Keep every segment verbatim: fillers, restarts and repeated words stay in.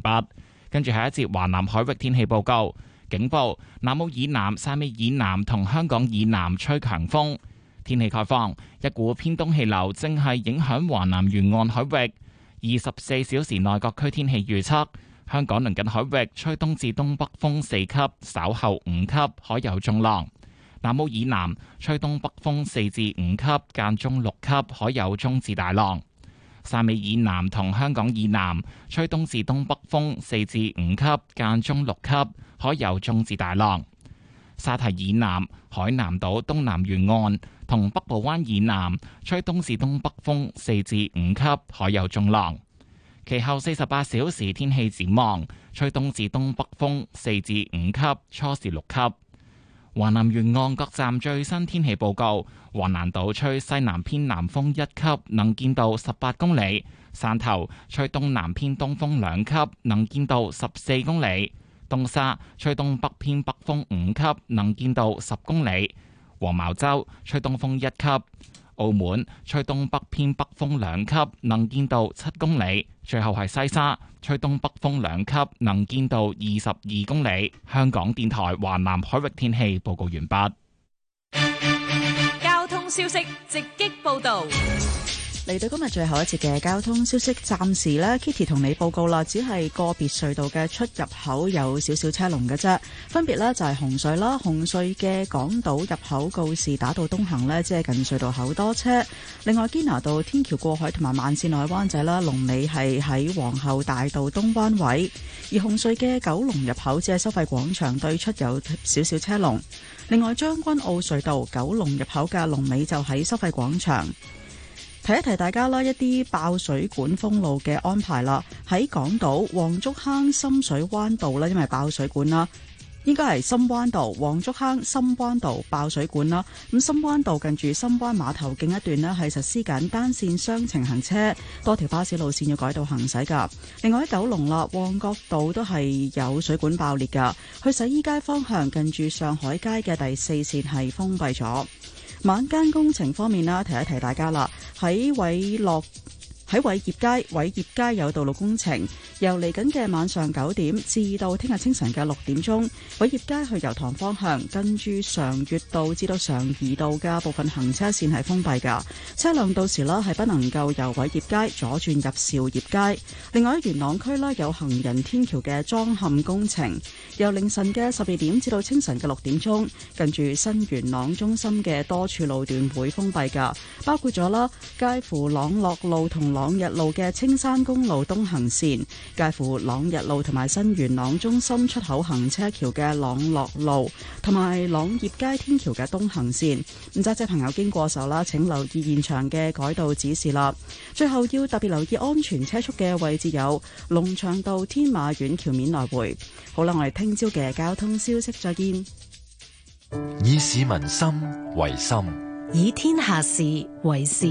畢。跟住係一節華南海域天氣報告，警報：南澳以南、汕尾以南同香港以南吹強風。天氣概況：一股偏東氣流正係影響華南沿岸海域。二十四小時內各區天氣預測：香港鄰近海域吹東至東北風四級，稍後五級，海有中浪；南澳以南吹東北風四至五級，間中六級，海有中至大浪；汕尾以南同香港以南吹東至東北風四至五級，間中六級，海有中至大浪；沙堤以南、海南島東南沿岸同北部灣以南吹東至東北風四至五級，海有中浪。其後四十八小時天氣展望，吹東至東北風四至五級，初時六級。華南沿岸各站最新天氣報告：橫瀾島吹西南偏南風一級，能見度十八公里；汕頭吹東南偏東風兩級，能見度十四公里；東沙吹東北偏北風五級，能見度十公里；黃茅洲吹東風一級；澳門吹東北偏北風兩級，能見度七公里。最後係西沙吹東北風兩級，能見度二十二公里。香港電台華南海域天氣報告完畢。 交通消息直擊報道。 嚟到今日最後一節嘅交通消息，暫時呢 Kitty 同你報告啦，只係個別隧道嘅出入口有少少車龍嘅啫。分別呢就係紅隧啦，紅隧嘅港島入口告士打道東行呢，即係近隧道口多車。另外堅拿道天橋過海同埋慢線內灣仔啦，龍尾係喺皇后大道東灣位。而紅隧嘅九龍入口只係收費廣場對出有少少車龍。另外將軍澳隧道九龍入口嘅龍尾就喺收費廣場。提一提大家啦，一啲爆水管封路嘅安排啦，喺港島黃竹坑深水灣道啦，因為爆水管啦，應該係深灣道黃竹坑深灣道爆水管啦。咁深灣道近住深灣碼頭徑一段呢，係實施緊單線雙程行車，多條巴士路線要改道行駛噶。另外喺九龍啦，旺角道都係有水管爆裂噶，去洗衣街方向近住上海街嘅第四線係封閉咗。晚間工程方面啦，提一提大家啦，喺偉樂喺偉業街偉業街有道路工程，由嚟緊嘅晚上九點至到聽日清晨嘅六點鐘，偉業街去油塘方向，跟住常悅道至到常怡道嘅部分行車線係封閉㗎，車輛到時呢係不能夠由偉業街左轉入兆業街。另外喺元朗區啦，有行人天橋嘅裝嵌工程，由凌晨嘅十二點至到清晨嘅六點鐘，近住新元朗中心嘅多處路段會封閉㗎，包括咗啦，介乎朗樂路同朗日路嘅青山公路東行線，介乎朗日路同埋新元朗中心出口行車橋嘅朗樂路，同埋朗業街天橋嘅東行線。唔揸車朋友經過時候啦，請留意現場嘅改道指示啦。最後要特別留意安全車速嘅位置有龍翔道天馬苑橋面來回。好啦，我哋聽朝嘅交通消息再見。 以市民心為心， 以天下事為事。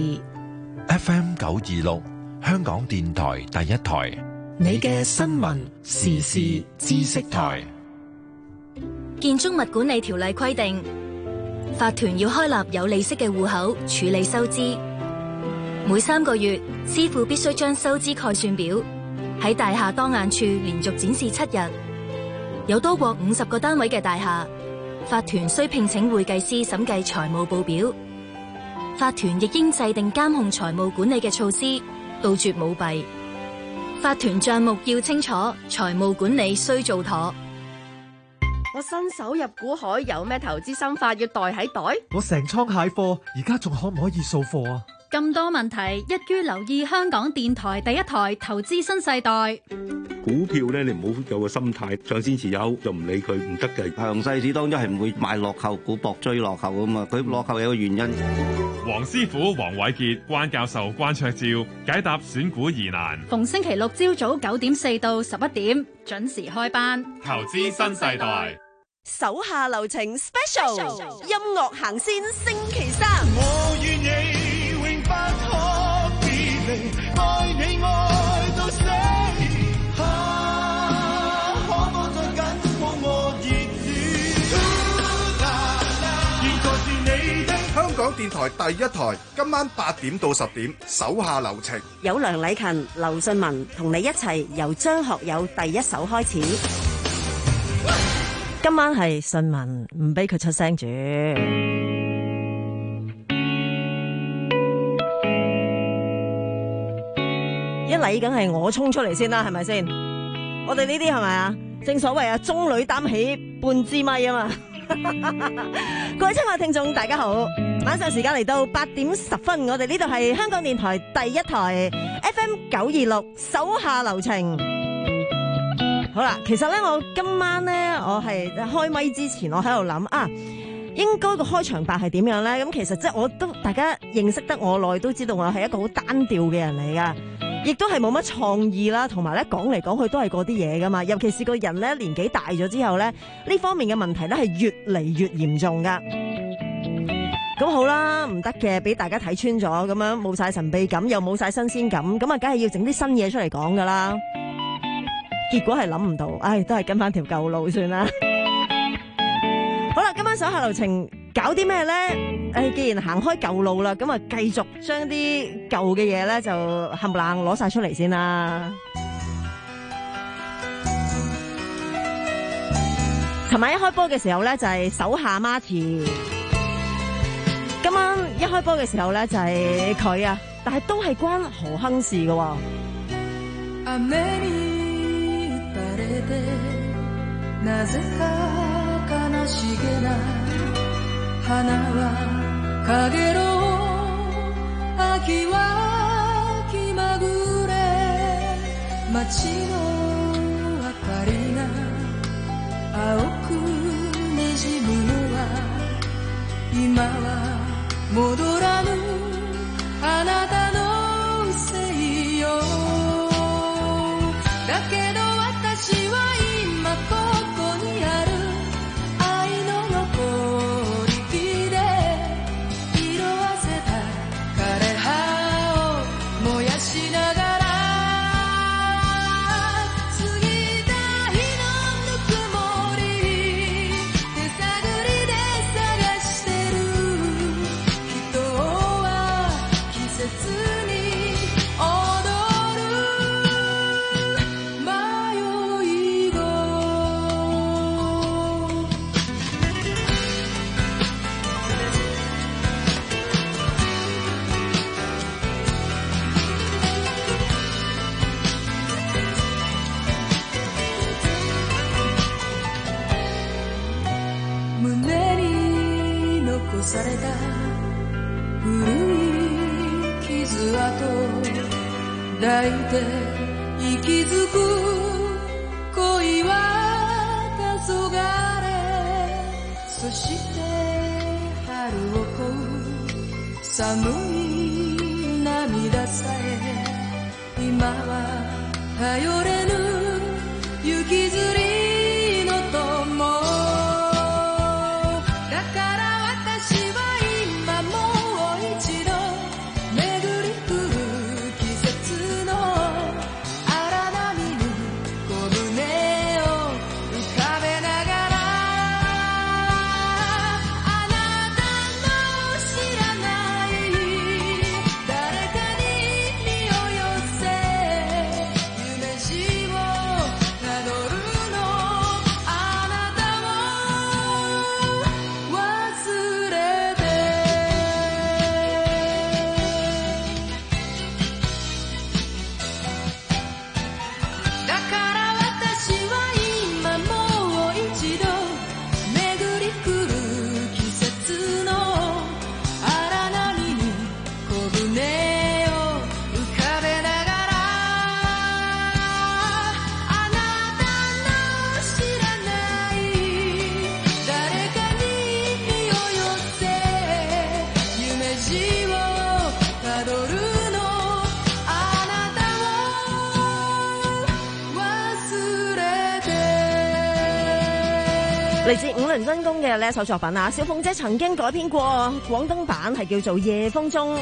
F M 九二六，香港電台第一台， 你嘅新聞時事知識台。建築物管理條例規定，法團要開立有利息嘅戶口處理收支。每三個月，師傅必須將收支概算表喺大廈當眼處連續展示七日。有多過五十個單位嘅大廈，法團需聘請會計師審計財務報表。法團亦應制定監控財務管理嘅措施，杜絕舞弊。法團賬目要清楚，財務管理需做妥。 我新手入股海，有咩投資心法要袋喺袋？ 我成倉蟹貨，而家仲可唔可以掃貨啊？ 咁多問題，一於留意香港電台第一台投資新世代。 股票咧，你唔好有個心態上先持有就唔理佢唔得嘅。 強勢市當中係唔會買落後股博追落後噶嘛，佢落後有個原因。 黃師傅黃偉傑、關教授關焯照解答選股疑難。 逢星期六朝早九點四到十一點準時開班。 投資新世代。 手下留情 special 音樂行先星期三。 我願你永不可別離，愛你愛到死。啊，可否再緊抱我熱戀？現在是你的香港電台第一台，今晚八點到十點，手下留情。 有梁禮勤、劉信文同你一齊由張學友第一首開始。今晚係信文，唔俾佢出聲住。一嚟梗係我衝出嚟先啦，係咪先？我哋呢啲係咪啊？正所謂啊，中女擔起半支咪啊嘛！各位親愛聽眾，大家好，晚上時間嚟到八點十分，我哋呢度係香港電台第一台 F M 九二六，手下留情。好啦，其實咧，我今晚咧，我係開咪之前，我喺度諗啊，應該個開場白係點樣咧？咁其實即係我都大家認識得我耐，都知道我係一個好單調嘅人嚟噶。亦都係冇乜創意啦，同埋咧講嚟講去都係嗰啲嘢噶嘛。尤其是個人咧年紀大咗之後咧，呢方面嘅問題咧係越嚟越嚴重噶。咁好啦，唔得嘅，俾大家睇穿咗，咁樣冇晒神秘感，又冇晒新鮮感，咁啊，梗係要整啲新嘢出嚟講噶啦。結果係諗唔到，唉，都係跟翻條舊路算啦。好啦，今晚手下留情。搞啲咩咧？誒，既然行開舊路啦，咁啊，繼續將啲舊嘅嘢咧，就冚唪唥攞晒出嚟先啦。尋晚一開波嘅時候咧，就係手下 Marty。今晚一開波嘅時候咧，就係佢啊，但係都係關何亨事嘅喎。 花はかげろう秋は気まぐれ街の明かりが青くにじむのは今は戻らぬあなたのせいよだけど私は今ここにある愛の残された古い傷跡抱いて息づく恋は黄昏そして春を越う寒い涙さえ今は頼れぬ雪吊りの友嚟自五輪真弓嘅呢一首作品啊，小鳳姐曾經改編過廣東版，係叫做《夜風中》，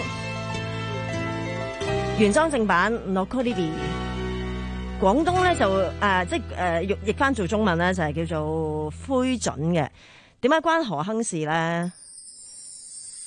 原裝正版 Nokolibi。廣東咧就誒、呃、即係誒譯譯翻做中文咧就係叫做灰燼嘅。點解關何亨事咧？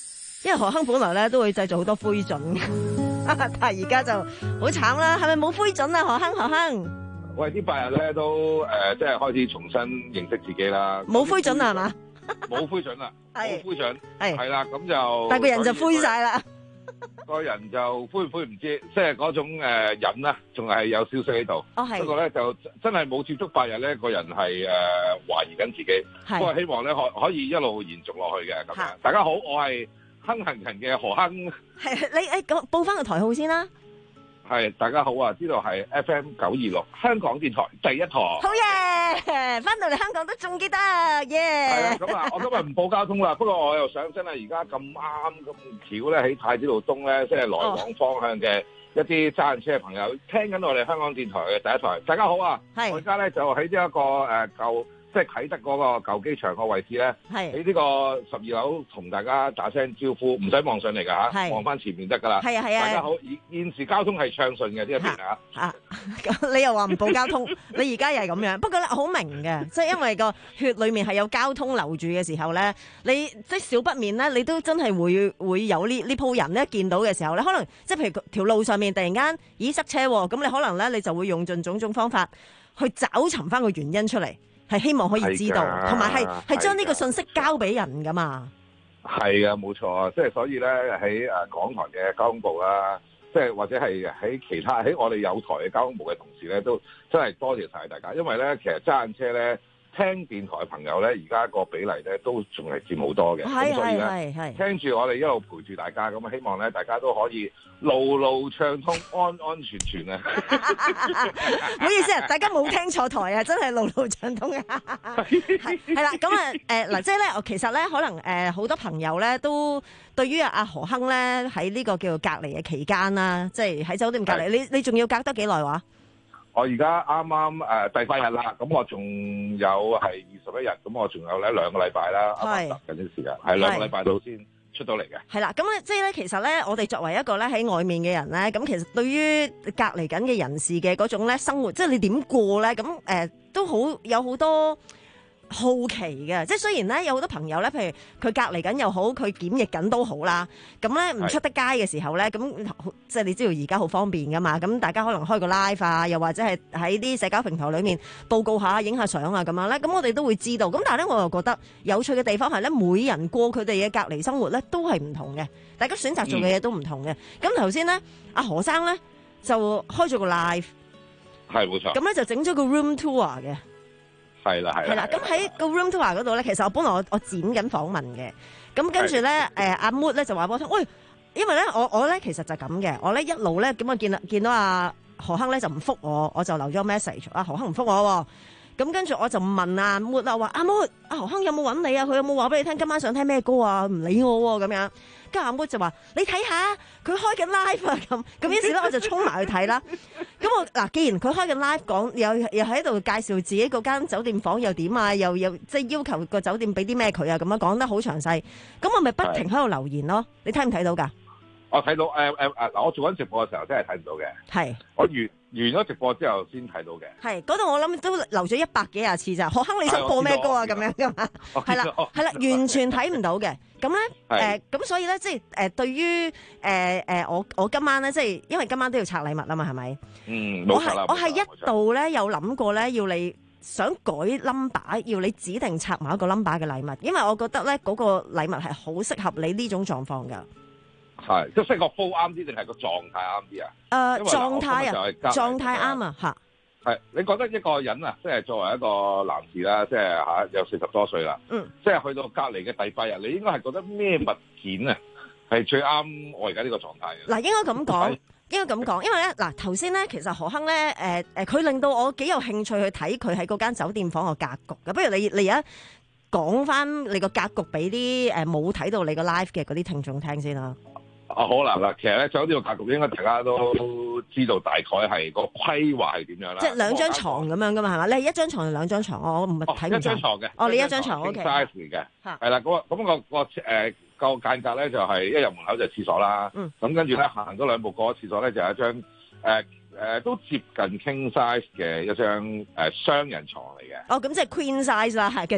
因為何亨本來咧都會製造好多灰燼嘅，但係而家就好慘啦。係咪冇灰燼啊？何亨何亨？ 喂，啲八日咧都誒、呃，即係開始重新認識自己啦。 冇灰燼啊？係嘛？ 冇灰燼啦，冇灰燼， 係係啦，咁就但係個人就灰晒啦。 個人就灰唔灰唔知，即係嗰種誒癮啦，仲係有少少喺度。 哦，係。 不過咧就真係冇接觸八日咧，個人係誒懷疑緊自己。係。不過希望咧可可以一路延續落去嘅咁樣。大家好，我係亨行人嘅何亨。係你誒講報翻個台號先啦。 係，大家好啊！呢度係 F M 九二六香港電台第一台。 好嘢！翻到嚟香港都仲記得，耶！ 係啊，咁啊，我今日唔報交通啦。不過我又想真係而家咁啱咁巧咧，喺太子道東咧，即係來往方向嘅一啲揸緊車嘅朋友，聽緊我哋香港電台嘅第一台。大家好啊！係。我而家咧就喺呢一個誒舊。即係啟德嗰個舊機場個位置咧，喺呢個十二樓同大家打聲招呼，唔使望上嚟㗎嚇，望翻前面得㗎啦。係啊係啊，大家好，現現時交通係暢順嘅呢一邊啊。嚇， 咁你又話唔報交通，你而家又係咁樣。不過咧，好明嘅，即係因為個血裡面係有交通流住嘅時候咧，你即係少不免咧，你都真係會會有呢呢鋪人咧見到嘅時候咧，可能即係譬如條路上面突然間咦塞車喎，咁你可能咧你就會用盡種種方法去找尋翻個原因出嚟。係希望可以知道，同埋係係將呢個信息交俾人噶嘛。 係啊，冇錯啊，即係所以咧喺誒港台嘅交通部啦，即係或者係喺其他喺我哋有台嘅交通部嘅同事咧，都真係多謝晒大家。因為咧，其實揸緊車咧，聽電台嘅朋友咧，而家個比例咧都仲係佔好多嘅。咁所以咧，聽住我哋一路陪住大家，咁希望咧大家都可以路路暢通，安安全全啊！ 唔好意思啊，大家冇聽錯台啊，真係路路暢通啊！係係啦，咁啊誒嗱，即係咧，其實咧可能誒好多朋友咧都對於阿何亨咧喺呢個叫做隔離嘅期間啦，即係喺酒店隔離，你你仲要隔得幾耐話？ 我而家啱啱誒第八日啦，咁我仲有係二十一日，咁我仲有咧兩個禮拜啦，啱啱搭緊啲時間，係兩個禮拜到先出到嚟嘅。係啦，咁咧即係咧，其實咧，我哋作為一個咧喺外面嘅人咧，咁其實對於隔離緊嘅人士嘅嗰種咧生活，即係你點過咧，咁誒、呃、都好有好多好奇嘅，即係雖然咧有好多朋友咧，譬如佢隔離緊又好，佢檢疫緊都好啦，咁咧唔出得街嘅時候咧，咁即係你知道而家好方便噶嘛，咁大家可能開個 live 啊，又或者係喺啲社交平台裏面報告下、影下相啊咁樣咧，咁我哋都會知道。咁但係咧，我又覺得有趣嘅地方係咧，每人過佢哋嘅隔離生活咧都係唔同嘅，大家選擇做嘅嘢都唔同嘅。咁頭先咧，阿何生咧就開咗個 live， 係冇錯， 咁咧就整咗個 room tour 嘅。 係啦，係啦。係啦， 咁喺個 room tour 嗰度咧，其實我本來我我剪緊訪問嘅，咁跟住咧，誒阿 Mood 咧就話俾我聽，喂，因為咧我我咧其實就咁嘅，我咧一路咧咁啊見到見到阿何亨咧就唔覆我，我就留咗 message， 阿何亨唔覆我，咁跟住我就問阿 Mood 啦，話阿 Mood，阿何亨有冇揾你啊？佢有冇話俾你聽今晚想聽咩歌啊？唔理我咁樣。跟住阿 Mood 就話：你睇下，佢開緊 live 啊！咁咁於是咧，我就衝埋去睇啦。咁我嗱，既然佢開緊 live 講，又又喺度介紹自己嗰間酒店房又點啊，又又即係要求個酒店俾啲咩佢啊，咁樣講得好詳細。咁我咪不停喺度留言咯。你睇唔睇到㗎？ 我睇到誒誒誒嗱，我做緊直播嘅時候真係睇唔到嘅。係。我完完咗直播之後先睇到嘅。係嗰度我諗都留咗一百幾廿次咋。何亨你想播咩歌啊？咁樣㗎嘛？係啦係啦，完全睇唔到嘅。咁咧誒，咁所以咧即係誒對於誒誒我我今晚咧即係因為今晚都要拆禮物啊嘛，係咪？嗯，冇錯啦。我係我係一度咧有諗過咧要你想改 number， 要你指定拆某一個 number 嘅禮物，因為我覺得咧嗰個禮物係好適合你呢種狀況㗎。係，即係適合 full 啱啲定係個狀態啱啲啊？誒，狀態啊，狀態啱啊，嚇。係，你覺得一個人啊，即係作為一個男士啦，即係嚇有四十多歲啦，嗯，即係去到隔離嘅第八日，你應該係覺得咩物件啊係最啱我而家呢個狀態嘅？嗱，應該咁講，應該咁講，因為咧嗱頭先咧，其實何亨咧誒誒，佢令到我幾有興趣去睇佢喺嗰間酒店房個格局嘅。不如你你而家講翻你個格局俾啲誒冇睇到你個 live 嘅嗰啲聽眾聽先啦。啊，好啦嗱，其實咧酒店個格局應該大家都知道，大概係個規劃係點樣啦。即係兩張床咁樣噶嘛，係嘛？你係一張床定兩張床？我唔係睇唔到。一張床嘅。哦，你一張床 OK。size 嚟嘅。嚇。係啦，咁咁個個誒個間隔咧就係一入門口就係廁所啦。嗯。咁跟住咧行咗兩步過咗廁所咧就有一張誒誒都接近 king size 嘅一張誒雙人床嚟嘅。哦，咁即係 queen size 啦，係繼續。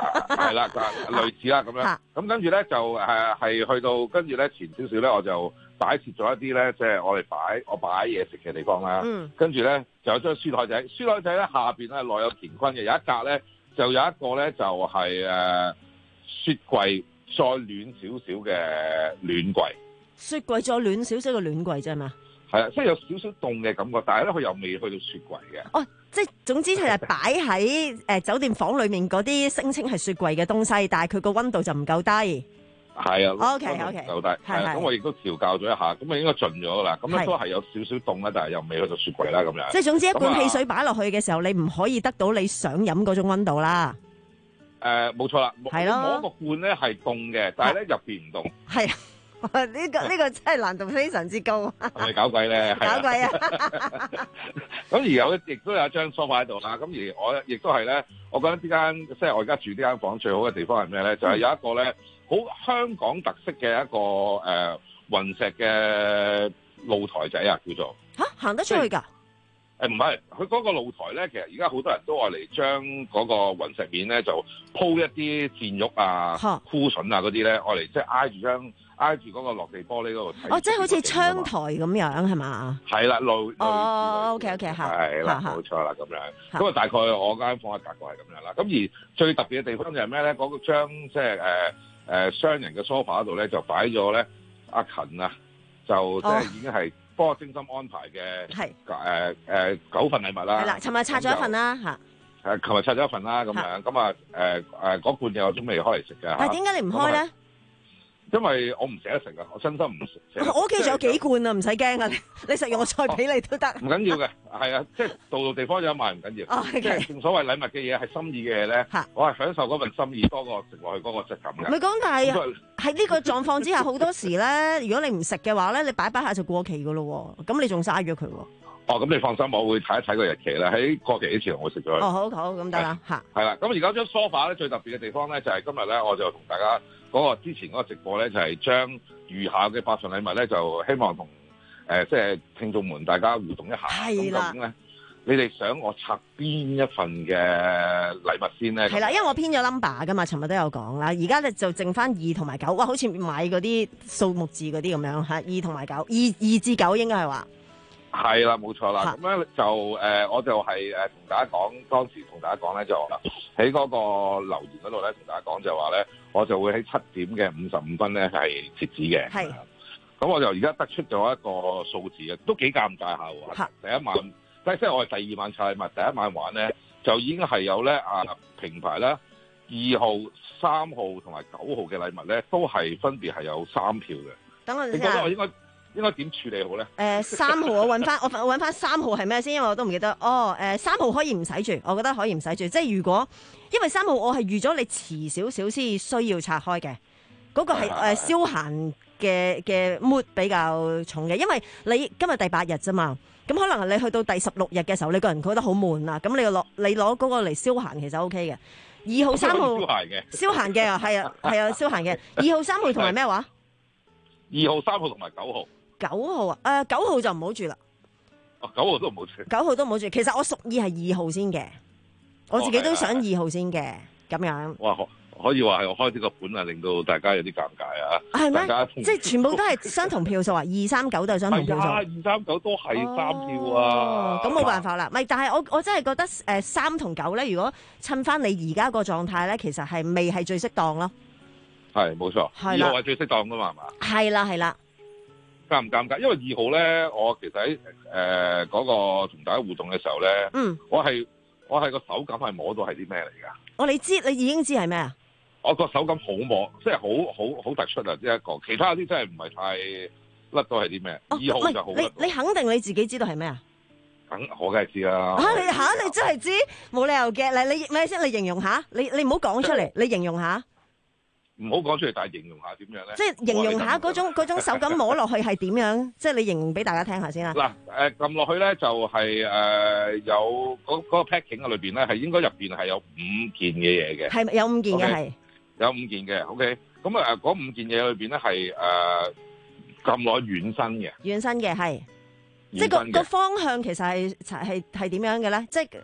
係啦，類似啦咁樣。咁跟住咧就誒係去到跟住咧前少少咧，我就擺設咗一啲咧，即係我哋擺我擺嘢食嘅地方啦。嗯。跟住咧就有張書台仔，書台仔咧下邊咧內有乾坤嘅，有一格咧就有一個咧就係誒雪櫃再暖少少嘅暖櫃。 雪櫃再暖少少嘅暖櫃啫嘛。 係啊，即係有少少凍嘅感覺，但係咧佢又未去到雪櫃嘅。 哦，即係總之佢係擺喺誒酒店房裏面嗰啲聲稱係雪櫃嘅東西，但係佢個溫度就唔夠低。 係啊 ，OK OK， 夠低。係咁我亦都調校咗一下，咁啊應該盡咗啦。咁咧都係有少少凍啦，但係又未去到雪櫃啦咁樣。 即係總之一罐汽水擺落去嘅時候，你唔可以得到你想飲嗰種溫度啦。 誒，冇錯啦。係咯。摸個罐咧係凍嘅，但係咧入邊唔凍。 係。呢、這個呢、這個真係難度非常之高， 係咪搞鬼咧？ 搞鬼啊！ 咁而有亦都有一張梳化喺度啦。咁而我亦都係咧，我覺得呢間即係我而家住呢間房最好嘅地方係咩咧？就係、是、有一個咧好香港特色嘅一個誒雲石嘅露台仔啊，叫做嚇行得出去㗎？ 誒唔係，佢嗰個露台咧，其實而家好多人都愛嚟將嗰個雲石面咧就鋪一啲墊褥啊、箍筍啊嗰啲咧，愛嚟即係挨住張。挨住嗰個落地玻璃嗰度睇， 哦，即係好似窗台咁樣係嘛？ 係啦，類哦，OK OK 嚇， 係啦，冇錯啦，咁樣。咁啊，大概我間房嘅格局係咁樣啦。咁而最特別嘅地方就係咩咧？嗰個張即係誒誒雙人嘅 sofa 度咧，就擺咗咧阿勤啊，就即係已經係幫我精心安排嘅，係誒誒九份禮物啦。係啦，尋日拆咗一份啦嚇。誒，琴日拆咗一份啦，咁樣咁啊誒誒嗰罐嘢我仲未開嚟食嘅。 但係點解你唔開咧？ 因為我唔捨得食啊，我真心唔食。 我屋企仲有幾罐啊，唔使驚啊！你食完我再俾你都得。 唔緊要嘅，係啊，即係到到地方有賣唔緊要。哦、okay. 即係正所謂禮物嘅嘢係心意嘅嘢咧，我係享受嗰份心意多過食落去嗰個質感嘅。 唔係講，但係喺呢個狀況之下，好多時咧，如果你唔食嘅話咧，你擺擺下就過期噶咯喎，咁你仲嘥咗佢喎。 哦，咁你放心，我會睇一睇個日期啦。喺過期之前我會食咗佢。 哦，好好，咁得啦嚇。 係啦，咁而家張 sofa 咧最特別嘅地方咧，就係、是、今日咧，我就同大家嗰、那個之前嗰個直播咧，就係、是、將餘下嘅八份禮物咧，就希望同誒即係聽眾們大家互動一下。係啦。咁究竟咧，你哋想我拆邊一份嘅禮物先咧？ 係啦，因為我編咗 number 噶嘛，尋日都有講啦。而家咧就剩翻二同埋九，哇！好似買嗰啲數目字嗰啲咁樣嚇，二同埋九，二二至九應該係話。 係啦，冇錯啦。咁樣就誒、呃，我就係誒同大家講，當時同大家講咧就喺嗰個留言嗰度咧，同大家講就話咧，我就會喺七點嘅五十五分咧係截止嘅。係。咁我就而家得出咗一個數字嘅，都幾尷尬下喎。第一晚，即係即係我係第二晚拆禮物，第一晚玩咧就已經係有咧啊平排啦，二號、三號同埋九號嘅禮物咧，都係分別係有三票嘅。 等我你覺得我應該？應該點處理好咧？誒、 呃，三號我揾翻，我揾翻三號係咩先？因為我都唔記得。哦，誒、呃，三號可以唔使住，我覺得可以唔使住。即係如果，因為三號我係預咗你遲少少先需要拆開嘅，嗰、那個係誒消閒嘅嘅 mood 比較重嘅。因為你今日第八日啫嘛，咁可能你去到第十六日嘅時候，你個人覺得好悶啊，咁你攞你攞嗰個嚟消閒其實 O K 嘅。二號、三號消閒嘅，消閒嘅啊，係啊，係啊，消閒嘅。二號、三號同埋咩話？ 二號、三號同埋九號。 九號啊，誒、呃、九號就唔好住啦。 哦，九號都唔好住。 九號都唔好住。其實我屬意係二號先嘅，我自己都想二號先嘅咁樣。 哇，可可以話係我開呢個盤啊，令到大家有啲尷尬啊。係咩？即係全部都係相同票數啊！二三九都係相同票數。 二三九都係三票啊。 咁、哦、冇辦法啦。咪但係我我真係覺得誒三同九咧，如果襯翻你而家個狀態咧，其實係未係最適當咯。 係冇錯。係啦。二號係最適當噶嘛？係嘛？ 係啦，係啦。 尷唔尷尬？因為二號咧，我其實喺誒嗰個同大家互動嘅時候咧，嗯，我係我係個手感係摸到係啲咩嚟㗎？ 哦，你知你已經知係咩啊？ 我個手感好摸，即係好好好突出啊！呢一個，其他啲真係唔係太甩到係啲咩？二號就好。 你你肯定你自己知道係咩啊？ 梗我梗係知啦。 嚇你嚇你真係知？冇理由嘅。嗱，你咩先？你形容下，你你唔好講出嚟，你形容下。 唔好講出嚟，但係形容下點樣咧？ 即係形容下嗰種嗰種手感摸落去係點樣？即係你形容俾大家聽下先啦。 嗱，誒撳落去咧就係、是、誒、呃、有嗰、那個 packing 嘅裏邊咧係應該入邊係有五件嘅嘢嘅。係有五件嘅係。Okay? 有五件嘅 ，OK。咁啊誒嗰五件嘢裏邊咧係誒撳落去軟身嘅。軟身嘅係。即係個個方向其實係係係點樣嘅咧？即係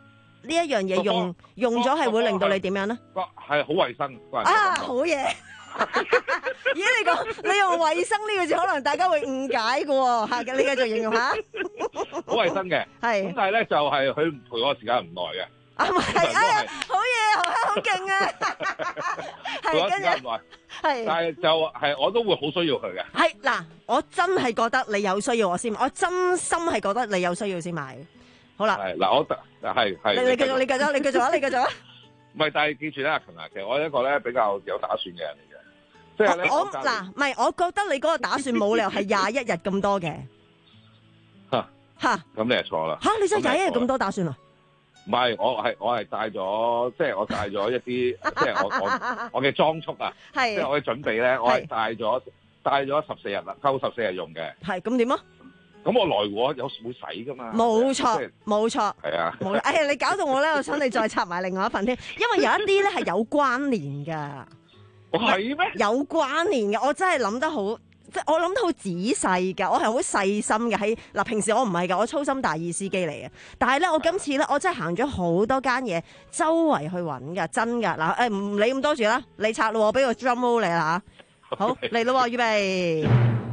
呢一樣嘢用用咗係會令到你點樣咧？ 係好衞生啊！好嘢！咦，你講你用衞生呢個字，可能大家會誤解嘅喎嚇。你繼續形容下。 好衞生嘅，係。咁但係咧就係佢陪我時間唔耐嘅。 啊，係，哎呀，好嘢，學生好勁啊！係跟住，係，但係就係我都會好需要佢嘅。係嗱，我真係覺得你有需要我先，我真心係覺得你有需要先買。好啦，係嗱，我係係。你你繼續，你繼續，你繼續啊，你繼續啊。唔係，但係記住咧，阿勤啊，其實我係一個咧比較有打算嘅人嚟嘅，即係咧我嗱，唔係，我覺得你嗰個打算冇理由係廿一日咁多嘅。嚇嚇，咁你係錯啦。嚇，你真係廿一日咁多打算啊？唔係，我係我係帶咗，即係我帶咗一啲，即係我我我嘅裝束啊，即係我嘅準備咧，我係帶咗帶咗十四日啦，夠十四日用嘅。係咁點啊？咁我來我有會洗噶嘛？冇錯，冇錯。係啊。冇啦，哎呀，你搞到我咧，我想你再插埋另外一份添，因為有一啲咧係有關聯噶。係咩？有關聯嘅，我真係諗得好。即係我諗得好仔細㗎，我係好細心嘅。喺嗱，平時我唔係㗎，我粗心大意司機嚟嘅。但係咧，我今次咧，我真係行咗好多間嘢，周圍去揾㗎，真㗎。嗱，誒唔理咁多住啦，你拆咯，俾個 drum roll 你啦嚇。好嚟咯，預備。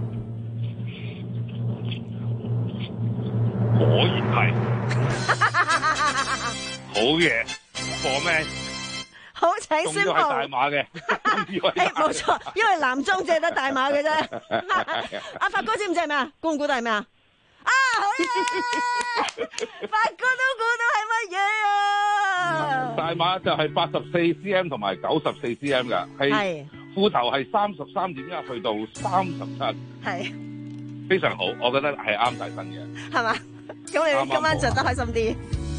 果然係。好嘢，放咩？ 好，請宣布。仲要係大碼嘅， 誒冇錯，因為男裝借得大碼嘅啫。阿發哥知唔知係咩啊？估唔估到係咩啊？啊，好嘢！發哥都估到係乜嘢啊？ 大碼就係八十四 cm 同埋九十四 cm 㗎，係褲頭係三十三點一去到三十七，係非常好，我覺得係啱大身嘅，係嘛？咁你今晚着得開心啲。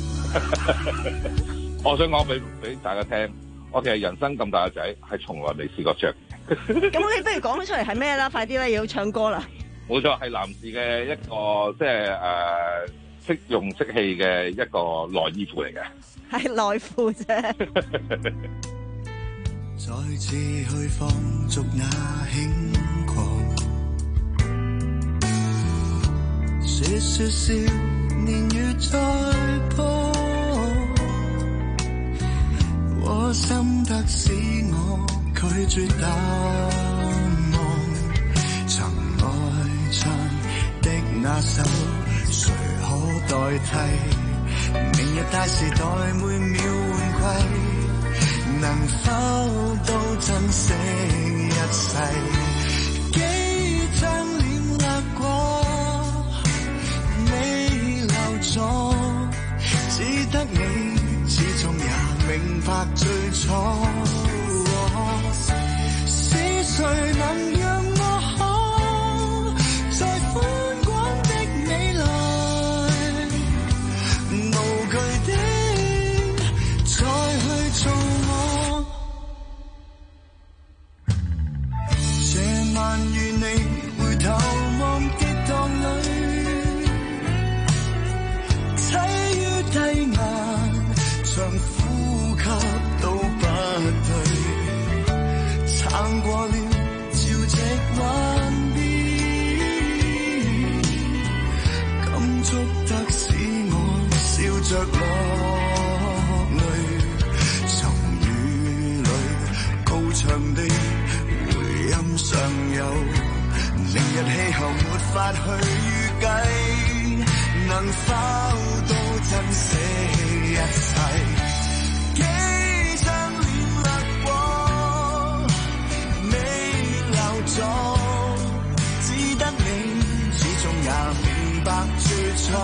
我想講俾俾大家聽。我其實人生咁大個仔，係從來未試過着嘅。咁你不如講咗出嚟係咩啦？快啲啦，要唱歌啦！冇錯，係男士嘅一個即係誒識用識氣嘅一個內衣褲嚟嘅。係內褲啫。再次去放逐那輕狂，説説笑，年月在破。我心得使我拒絕答案，曾愛唱的那首，誰可代替？明日大時代每秒換季，能否都珍惜一世？幾張臉掠過，未留咗，只得你。始終也明白最初，是誰能讓我可在寬廣的未來，無懼的再去做我。這晚與你回頭望激盪裏，棲於低壓。長呼吸都不對，撐過了潮汐幻變，感觸得使我笑着落淚，沉雨裏高唱的回音尚有，明日氣候沒法去預計，能否都珍惜一切？幾張臉掠過，未留咗，只得你始終也明白最初。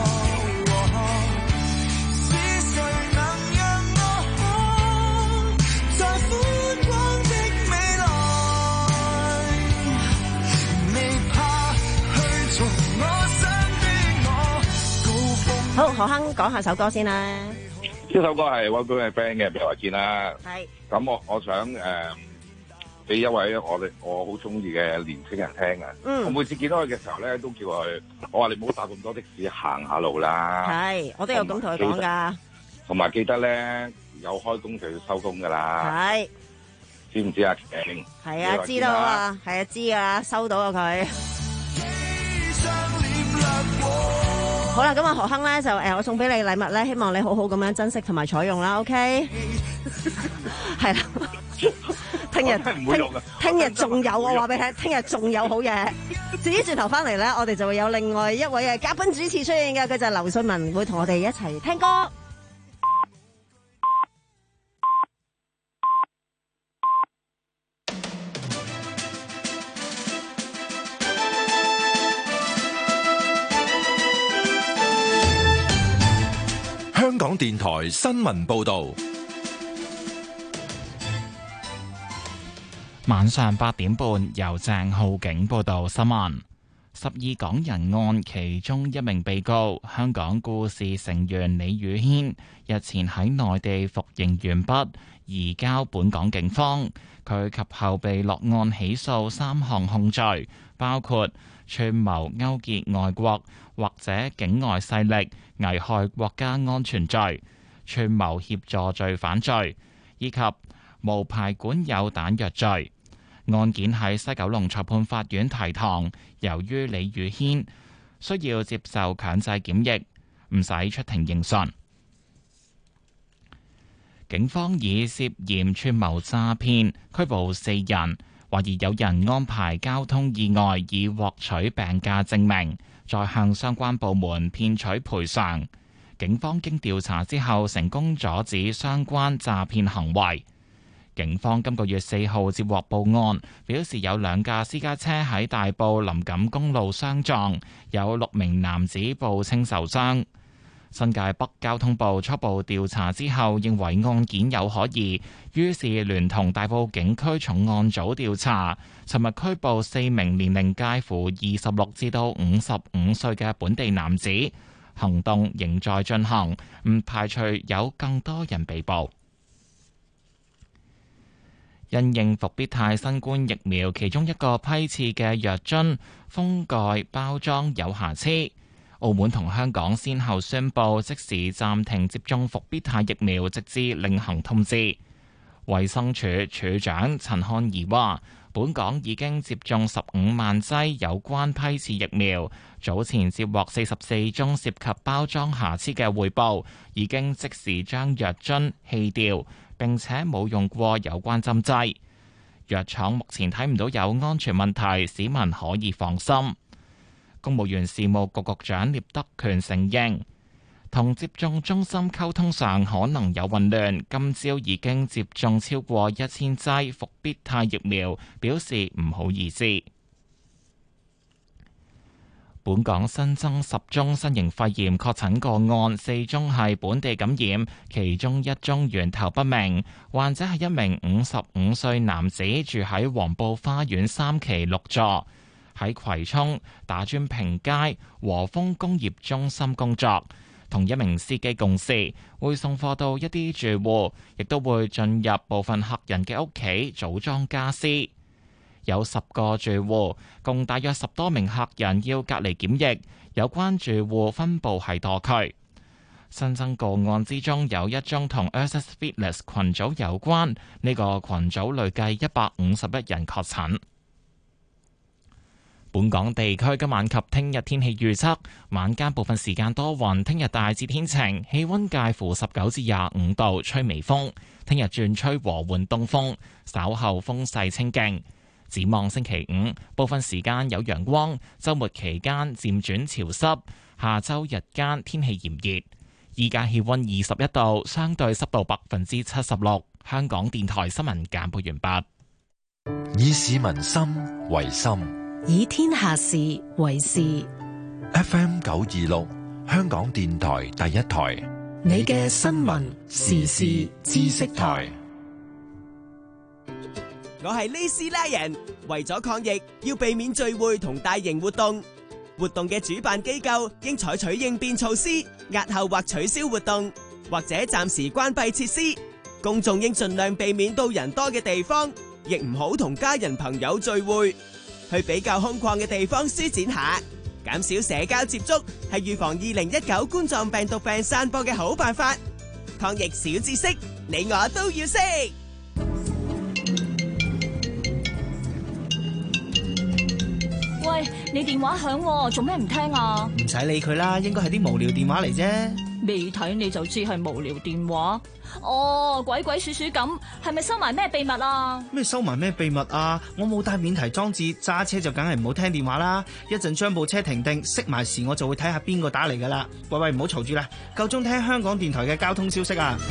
是誰能讓我可在寬廣的未來，未怕去做我想的我高峰。好，何鏗講下首歌先啦。呢首歌係溫哥嘅 band 嘅，俾我見啦。係。咁我我想誒俾、呃、一位我哋我好中意嘅年輕人聽啊。嗯。我每次見到佢嘅時候咧，都叫佢，我話你唔好搭咁多的士，行下路啦。係，我都有咁同佢講㗎。同埋記得咧，有開工就要收工㗎啦。係。知唔知啊？勁。係啊，知道啊，係啊，知啊，收到啊佢。 好啦，咁啊何亨咧就誒，我送俾你禮物咧，希望你好好咁樣珍惜同埋採用啦 ，OK？ 係啦，聽日唔會用嘅， 聽日仲有，我話俾你聽，聽日仲有好嘢。至於轉頭翻嚟咧，我哋就會有另外一位嘅嘉賓主持出現嘅，佢就係劉信文，會同我哋一齊聽歌。 香港電台新聞報道， 晚上八點半由鄭浩景報道新聞。十二港人案其中一名被告，香港故事成員李宇軒，日前喺內地服刑完畢，移交本港警方。佢及後被落案起訴三項控罪，包括串謀勾結外國或者境外勢力危害國家安全罪、串謀協助罪犯罪以及無牌管有彈藥罪。案件喺西九龍裁判法院提堂，由於李宇軒需要接受強制檢疫，唔使出庭應訊。警方以涉嫌串謀詐騙拘捕四人，懷疑有人安排交通意外以獲取病假證明，再向相關部門騙取賠償。警方經調查之後，成功阻止相關詐騙行為。警方今個月四號接獲報案，表示有兩架私家車喺大埔林錦公路相撞，有六名男子報稱受傷。新界北交通部初步調查之後，認為案件有可疑，於是聯同大埔警區重案組調查，尋日拘捕四名年齡介乎二十六至到五十五歲嘅本地男子。行動仍在進行，唔排除有更多人被捕。因應復必泰新冠疫苗其中一個批次嘅藥樽封蓋包裝有瑕疵，澳門同香港先後宣布即時暫停接種復必泰疫苗，直至另行通知。衛生署署長陳漢儀話，本港已經接種十五萬劑有關批次疫苗，早前接獲四十四宗涉及包裝瑕疵嘅匯報，已經即時將藥樽棄掉，並且冇用過有關針劑。藥廠目前睇唔到有安全問題，市民可以放心。公務員事務局局長聶德權承認，同接種中心溝通上可能有混亂，今朝已經接種超過一千劑復必泰疫苗，表示唔好意思。本港新增十宗新型肺炎確診個案，四宗係本地感染，其中一宗源頭不明。患者係一名五十五歲男子，住喺黃埔花園三期六座，喺葵涌打磚坪街和豐工業中心工作，同一名司機共事，會送貨到一啲住戶，亦都會進入部分客人嘅屋企組裝家私。有十個住戶，共大約十多名客人要隔離檢疫。有關住戶分佈喺多區。新增個案之中有一宗同 Ursus Fitness 群組有關，呢、這個群組累計一百五十一人確診。本港地區今晚及聽日天氣預測：晚間部分時間多雲，聽日大致天晴，氣溫介乎十九至廿五度，吹微風。聽日轉吹和緩東風，稍後風勢清勁。展望星期五，部分時間有陽光，週末期間漸轉潮濕。下週日間天氣炎熱，依家氣溫二十一度，相對濕度百分之七十六。香港電台新聞簡報完畢。以市民心為心， 以天下事為事。 F M 九二六，香港電台第一台， 你嘅新聞時事知識台。 我係呢斯拉人，為咗抗疫，要避免聚會同大型活動。活動嘅主辦機構應採取應變措施，押後或取消活動，或者暫時關閉設施。公眾應盡量避免到人多嘅地方，亦唔好同家人朋友聚會。去比較空曠嘅地方舒展下，減少社交接觸，係預防二零一九冠狀病毒病散播嘅好辦法。抗疫小知識，你我都要識。 喂，你電話響喎，做咩唔聽啊？ 唔使理佢啦，應該係啲無聊電話嚟啫。 未睇你就知係無聊電話。哦，鬼鬼祟祟咁，係咪收埋咩秘密啊？ 咩收埋咩秘密啊？我冇帶免提裝置，揸車就梗係唔好聽電話啦。一陣將部車停定，熄埋匙，我就會睇下邊個打嚟噶啦。喂喂，唔好嘈住啦，夠鐘聽香港電台嘅交通消息啊！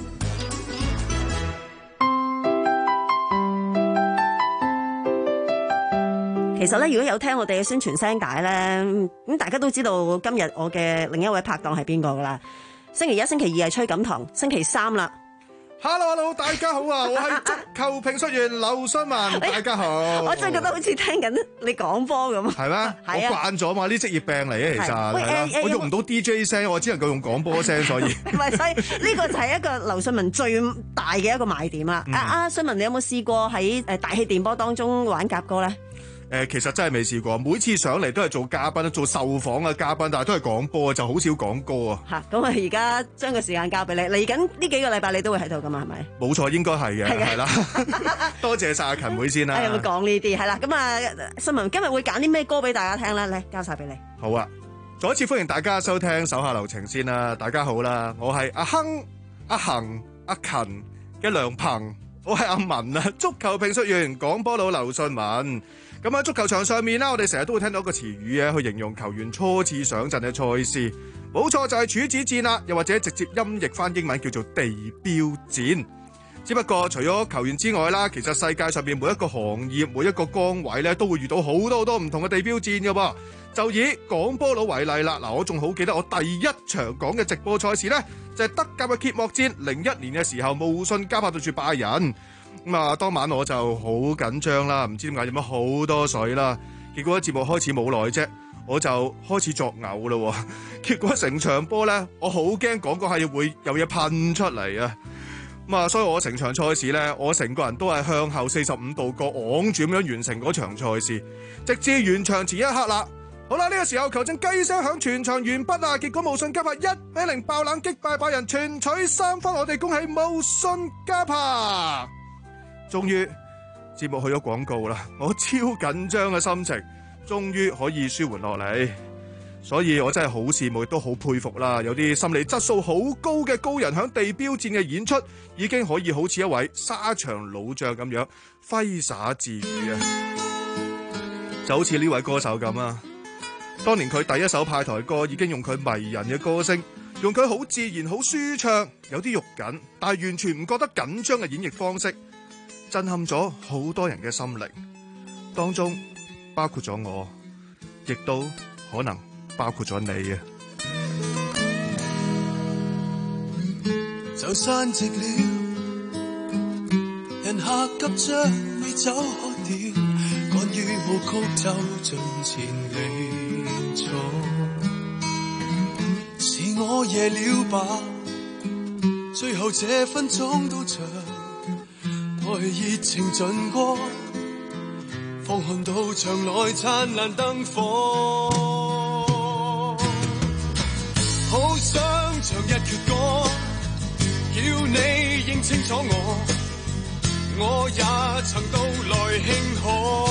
其實咧，如果有聽我哋嘅宣傳聲帶咧，咁大家都知道今日我嘅另一位拍檔係邊個噶啦。星期一、星期二係崔錦棠，星期三啦。 Hello，Hello， 大家好啊！我係足球評述員劉信文，大家好。 我真係覺得好似聽緊你講波咁。 係咩？ 係啊， 我慣咗嘛，呢職業病嚟嘅其實。喂誒誒，我用唔到 D J 聲，我只能夠用廣播聲，所以。 唔係，所以呢個就係一個劉信文最大嘅一個賣點啦。啊啊，信文，你有冇試過喺誒大氣電波當中玩夾歌咧？ 誒，其實真係未試過，每次上嚟都係做嘉賓，做受訪嘅嘉賓，但係都係講波，就好少講歌啊。嚇， 咁啊，而家將個時間交俾你，嚟緊呢幾個禮拜你都會喺度噶嘛？係咪？ 冇錯，應該係嘅，係啦。多謝晒阿勤妹先啦。 有冇講呢啲？係啦，咁啊，信文今日會揀啲咩歌俾大家聽咧？嚟交晒俾你。 好啊，再一次歡迎大家收聽《手下留情》先啦。大家好啦，我係阿亨、阿恒、阿勤嘅良朋，我係阿文啊，足球評述員、廣播佬劉信文。咁喺足球場上面啦，我哋成日都會聽到一個詞語嘅，去形容球員初次上陣嘅賽事。冇錯，就係處子戰啦，又或者直接音譯翻英文叫做地標戰。只不過除咗球員之外啦，其實世界上面每一個行業、每一個崗位咧，都會遇到好多好多唔同嘅地標戰嘅噃。就以廣波佬為例啦，嗱，我仲好記得我第一場講嘅直播賽事咧，就係德甲嘅揭幕戰，零一年嘅時候，慕遜加柏對住拜仁。咁啊，當晚我就好緊張啦，唔知點解飲咗好多水啦。結果節目開始冇耐啫，我就開始作嘔咯。結果成場波咧，我好驚講嗰下會有嘢噴出嚟啊！咁啊，所以我成場賽事咧，我成個人都係向後四十五度角昂住咁樣完成嗰場賽事，直至完場前一刻啦。好啦，呢個時候球證雞聲響，全場完畢啊！結果慕遜加柏一比零爆冷擊敗拜仁，全取三分，我哋恭喜慕遜加柏。終於節目去咗廣告啦，我超緊張嘅心情終於可以舒緩落嚟，所以我真係好羨慕亦都好佩服啦。有啲心理質素好高嘅高人響地標戰嘅演出，已經可以好似一位沙場老將咁樣揮灑自如啊！就好似呢位歌手咁啊，當年佢第一首派台歌已經用佢迷人嘅歌聲，用佢好自然好舒暢，有啲肉緊，但係完全唔覺得緊張嘅演繹方式，震撼咗好多人嘅心靈，當中包括咗我，亦都可能包括咗你啊！ 就散寂了，人客急將你走開掉，關於舞曲就盡前離座，是我夜了吧？最後這分鐘都長。愛熱情盡過，方看到場內燦爛燈火，好想唱一闕歌，要你認清楚我，我也曾到來慶賀。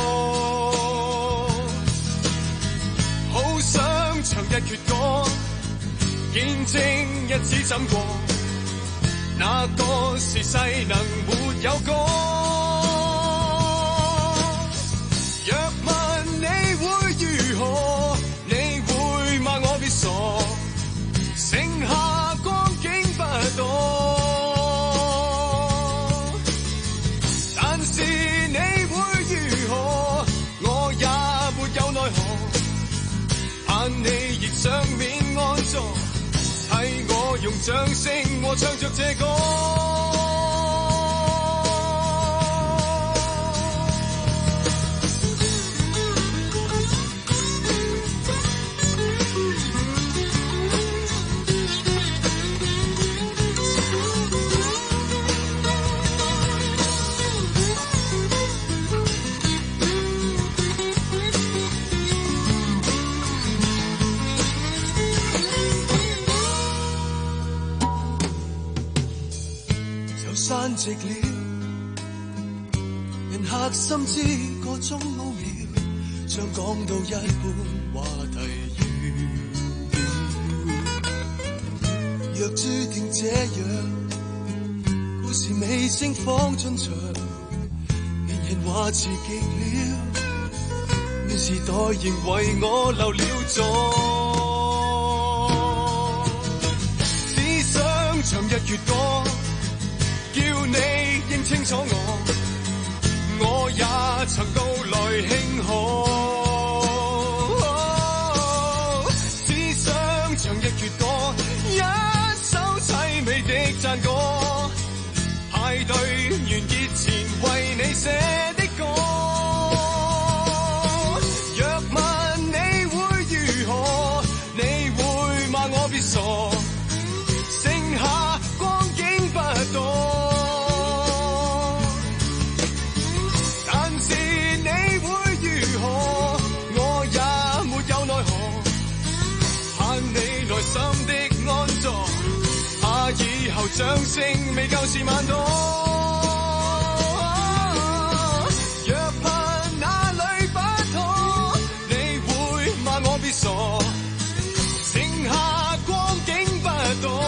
好想唱一闕歌，見證日子怎過，那個時勢能沒有歌？若問你會如何，你會罵我別傻，剩下光景不多。但是你會如何，我也沒有奈何，盼你亦上面安坐，替我用掌聲和唱着這歌。散寂了，人客心知個中奧妙， 像講到一半話題完，若注定這樣，故事尾聲方進場，連人話詞極了，於是代仍為我留了座，只想長日越過，叫你認清楚我。我也曾到來慶賀，哦，只想長日越多，一首凄美的讚歌，派對完結前為你寫的歌。若問你會如何，你會罵我別傻，剩下光景不多。心的安坐，怕以後掌聲未夠是萬朵。若問哪裏不妥，你會罵我別傻，剩下光景不多。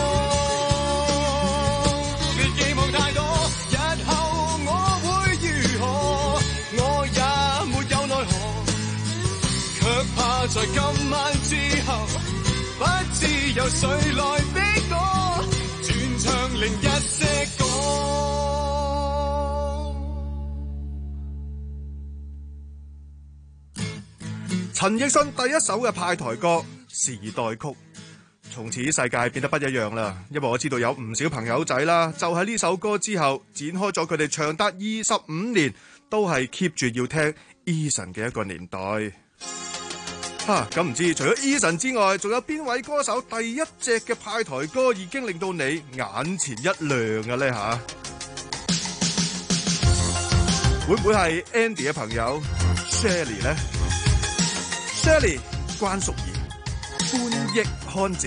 別寄望太多，日後我會如何，我也沒有奈何，卻怕在今晚之後，不知有誰來逼我轉唱另一些歌。 陳奕迅第一首嘅派台歌《時代曲》，從此世界變得不一樣啦。因為我知道有唔少朋友仔啦，就喺呢首歌之後展開咗佢哋長達二十五年都係 keep 住要聽 Eason 嘅一個年代。哈，咁唔知除咗 Eason 之外，仲有邊位歌手第一隻嘅派台歌已經令到你眼前一亮嘅咧吓？會唔會係 Andy 嘅朋友 Shelly 咧 ？Shelly 關淑怡，半億漢子。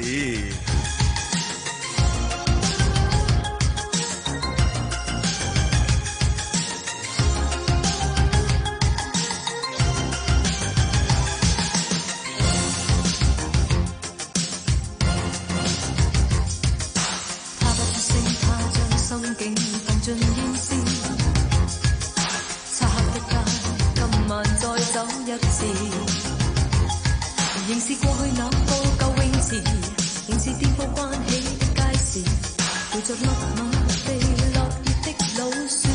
仍是過去那個舊泳池，仍是顛覆關起的街市，陪着綠馬被落葉的老樹，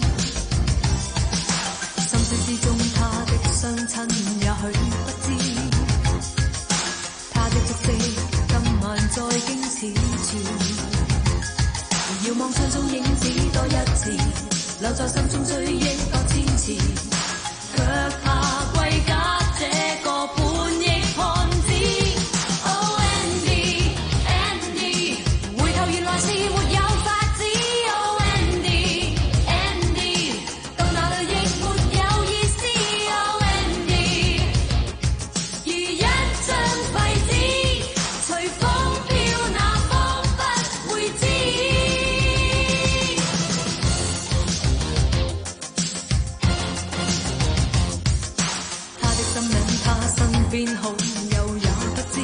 心聲之中他的雙親也許不知，他的足跡今晚在經此處，遙望窗中影子多一次，留在心中追憶多千次，卻怕歸家這個半億漢子。Oh Andy Andy， 回頭原來是沒有法子。Oh Andy Andy， 到哪裏亦沒有意思。Oh Andy， 如一張廢紙，隨風飄，那方不會知。他的心領他身邊好友也不知，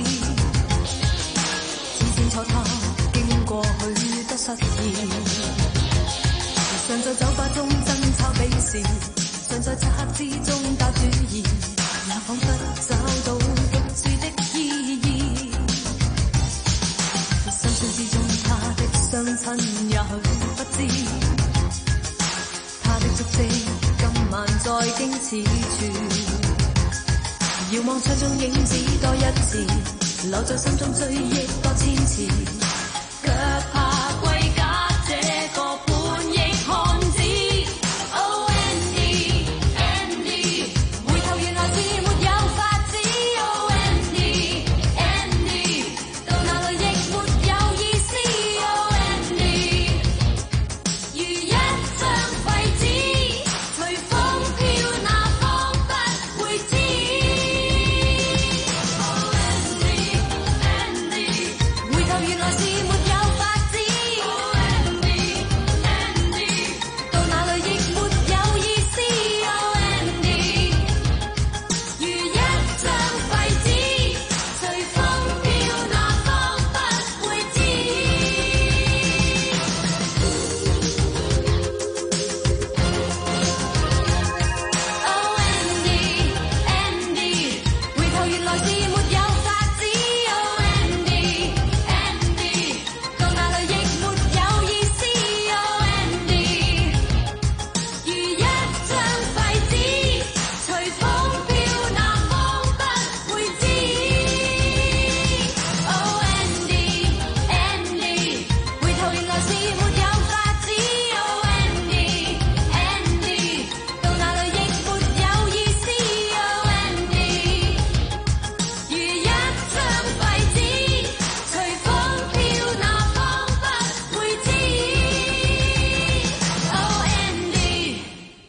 只清楚他經過許多失意，常在酒吧中爭吵比試，常在漆黑之中打主意，也彷彿找到獨自的意義。心聲之中他的雙親也許不知，他的足跡今晚在經此處，遙望窗中影子多一次，留在心中追憶多千次，卻怕歸家這個半億漢子。Oh Andy Andy， 回頭原來是沒有法子。Oh Andy Andy， 到哪裏亦沒有意思。Oh Andy， 如一張廢紙，隨風飄，那方不會知。Oh Andy Andy， 回頭原來是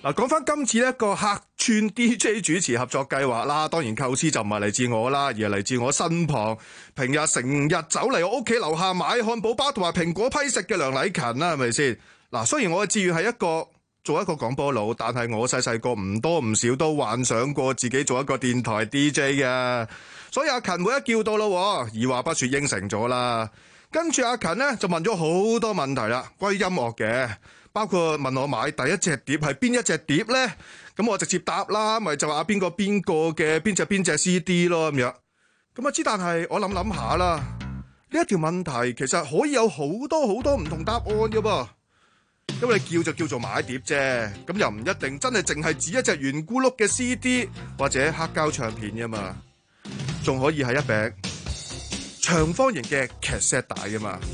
嗱，講翻今次一個客串 D J 主持合作計劃啦，當然構思就唔係嚟自我啦，而係嚟自我身旁，平日成日走嚟我屋企樓下買漢堡包同埋蘋果批食嘅梁禮勤啦，係咪先？嗱，雖然我嘅志願係一個做一個廣播佬，但係我細細個唔多唔少都幻想過自己做一個電台 D J 嘅，所以阿勤每一叫到咯，二話不說應承咗啦。跟住阿勤呢，就問咗好多問題啦，關於音樂嘅。包括問我買第一隻碟係邊一隻碟呢？咁我直接答啦，咪就話邊個邊個嘅邊隻邊隻 C D 咯咁樣。咁啊知，但係我諗諗下啦，呢一條問題其實可以有好多好多唔同答案嘅噃。因為你叫就叫做買碟啫，咁又唔一定真係淨係指一隻圓咕碌嘅 C D 或者黑膠唱片㗎嘛，仲可以係一餅長方形嘅 cassette 帶㗎嘛。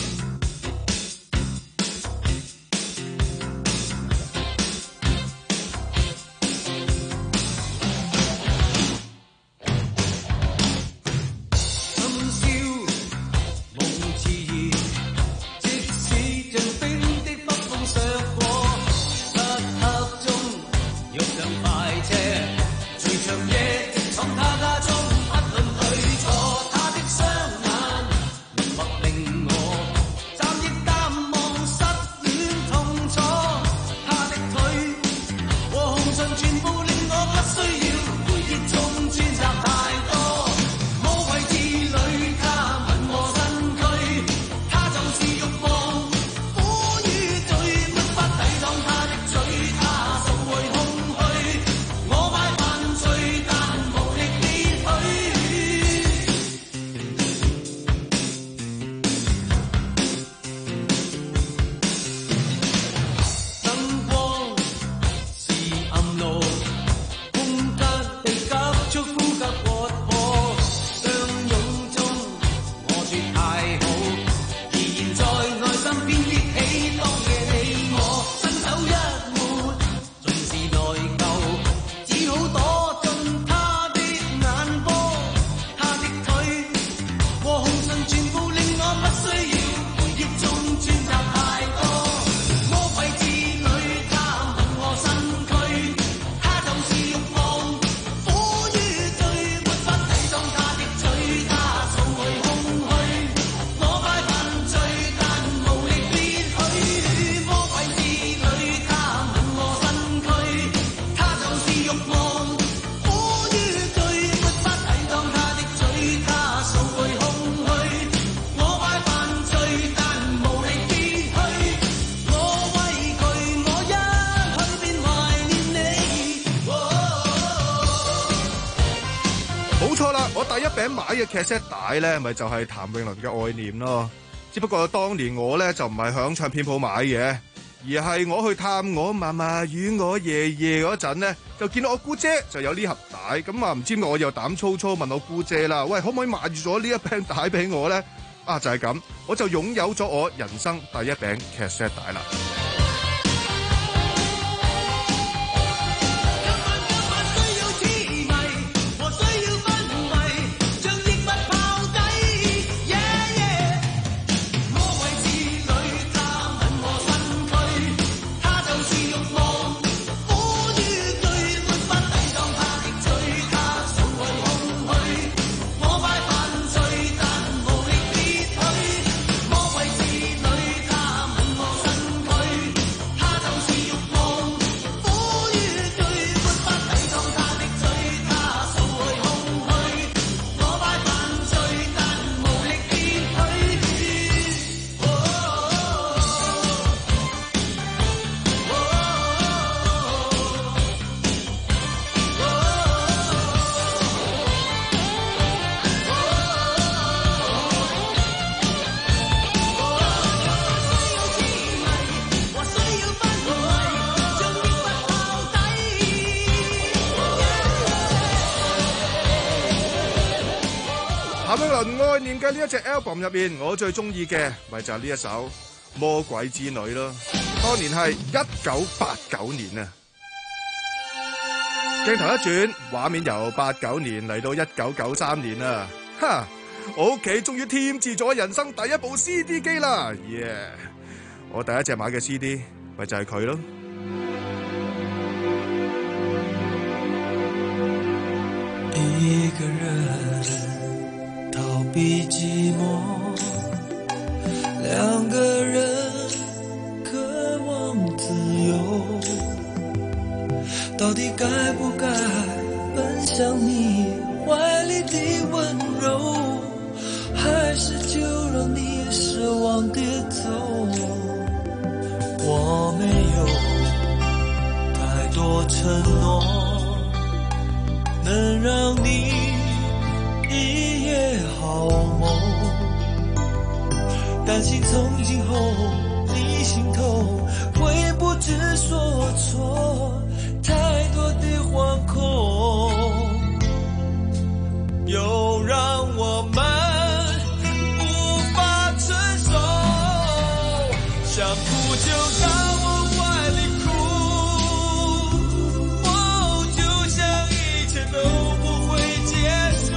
買嘅卡式帶咧，咪就係譚詠麟嘅《愛念》咯。只不過當年我咧就唔係響唱片鋪買嘅，而係我去探我嫲嫲與我爺爺嗰陣咧，就見到我姑姐就有呢盒帶，咁啊唔知我又膽粗粗問我姑姐啦，喂，可唔可以買住咗呢一餅帶俾我咧？啊就係咁，我就擁有咗我人生第一餅卡式帶啦。譚詠麟愛念嘅呢一隻 album 入邊，我最中意嘅咪就係呢一首《魔鬼之女》咯。當年係一九八九年啊，鏡頭一轉，畫面由八九年嚟到一九九三年啊，哈！我屋企終於添置咗人生第一部 C D 機啦，耶！我第一隻買嘅 C D 咪就係佢咯。 一个人逃避寂寞，两个人渴望自由，到底该不该奔向你怀里的温柔，还是就让你失望地走。我没有太多承诺能让你一夜好梦，担心从今后你心头会不知所措，太多的惶恐又让我们无法承受，想哭就到我怀里哭，哦，就像一切都不会结束，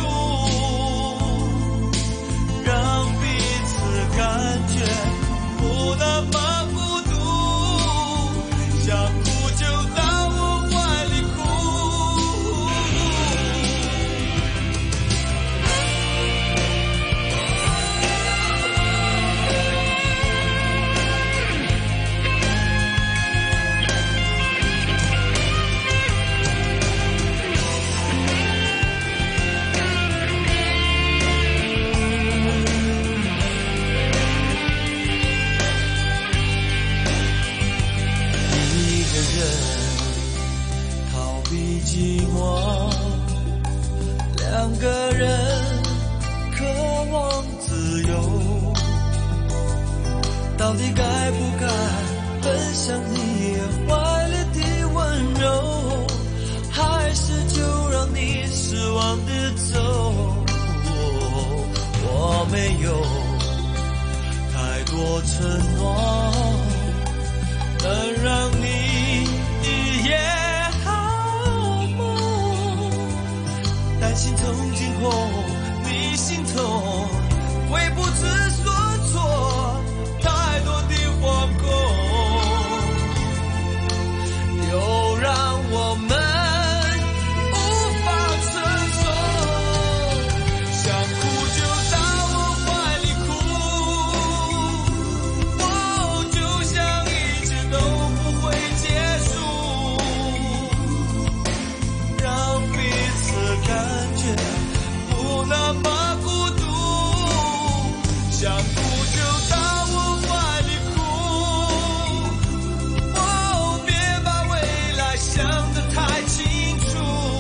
让彼此感觉不那么孤独，想哭就到我怀里哭。寂寞，两个人渴望自由，到底该不该奔向你怀里的温柔，还是就让你失望地走。我没有太多承诺能让你一夜担心从今后你心头会不知所措，太多的惶恐又让我们无法承受，想哭就到我怀里哭，哦，就像一切都不会结束，让彼此感不那么孤独，想哭就到我怀里哭，哦，别把未来想得太清楚，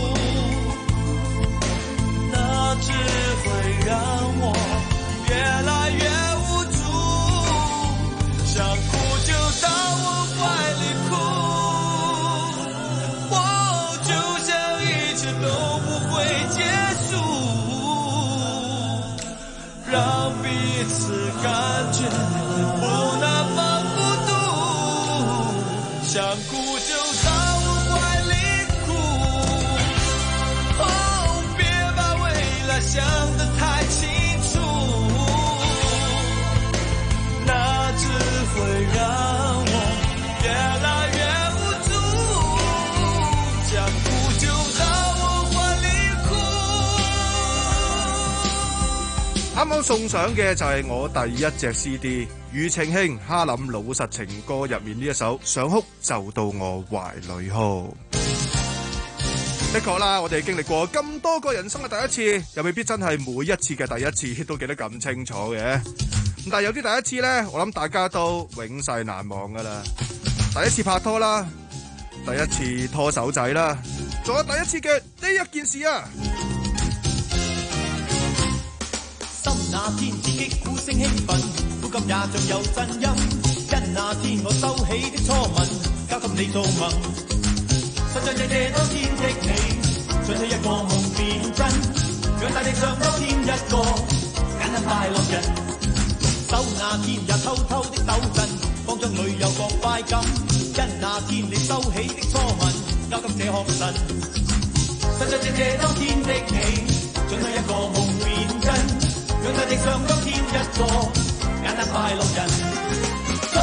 那只会让我越来越无助，想哭就到我怀里哭，哦，就像一切都不会结束，让彼此感觉不那么孤独，想哭就到我怀里哭，哦，别把未来想得太清楚，那只会让我越来越无助，想哭就到我怀里哭。 啱啱送上嘅就係我第一隻 C D 庾澄慶哈林老實情歌入面呢一首想哭就到我懷裏哭。的確啦，我哋經歷過咁多個人生嘅第一次，又未必真係每一次嘅第一次都記得咁清楚嘅。咁但係有啲第一次呢，我諗大家都永世難忘噶啦。第一次拍拖啦，第一次拖手仔啦，仲有第一次嘅呢一件事啊！ 心那天自己鼓聲興奮，呼吸也像有震音，因那天我收起的初吻，交給你做盟。實在這這當天的你，想出一個夢變真，讓大地上多添一個簡單快樂人。手那天也偷偷的抖震，慌張裏有個快感，因那天你收起的初吻，交給這學神。實在這這當天的你，想出一個夢變真，讓大地上多添一個簡單快樂人。初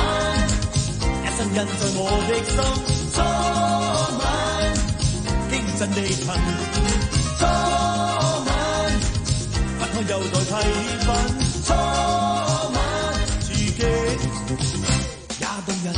吻，一生印在我的心。初吻，經真地憑初吻，不可有待批分。初吻刺激也動人。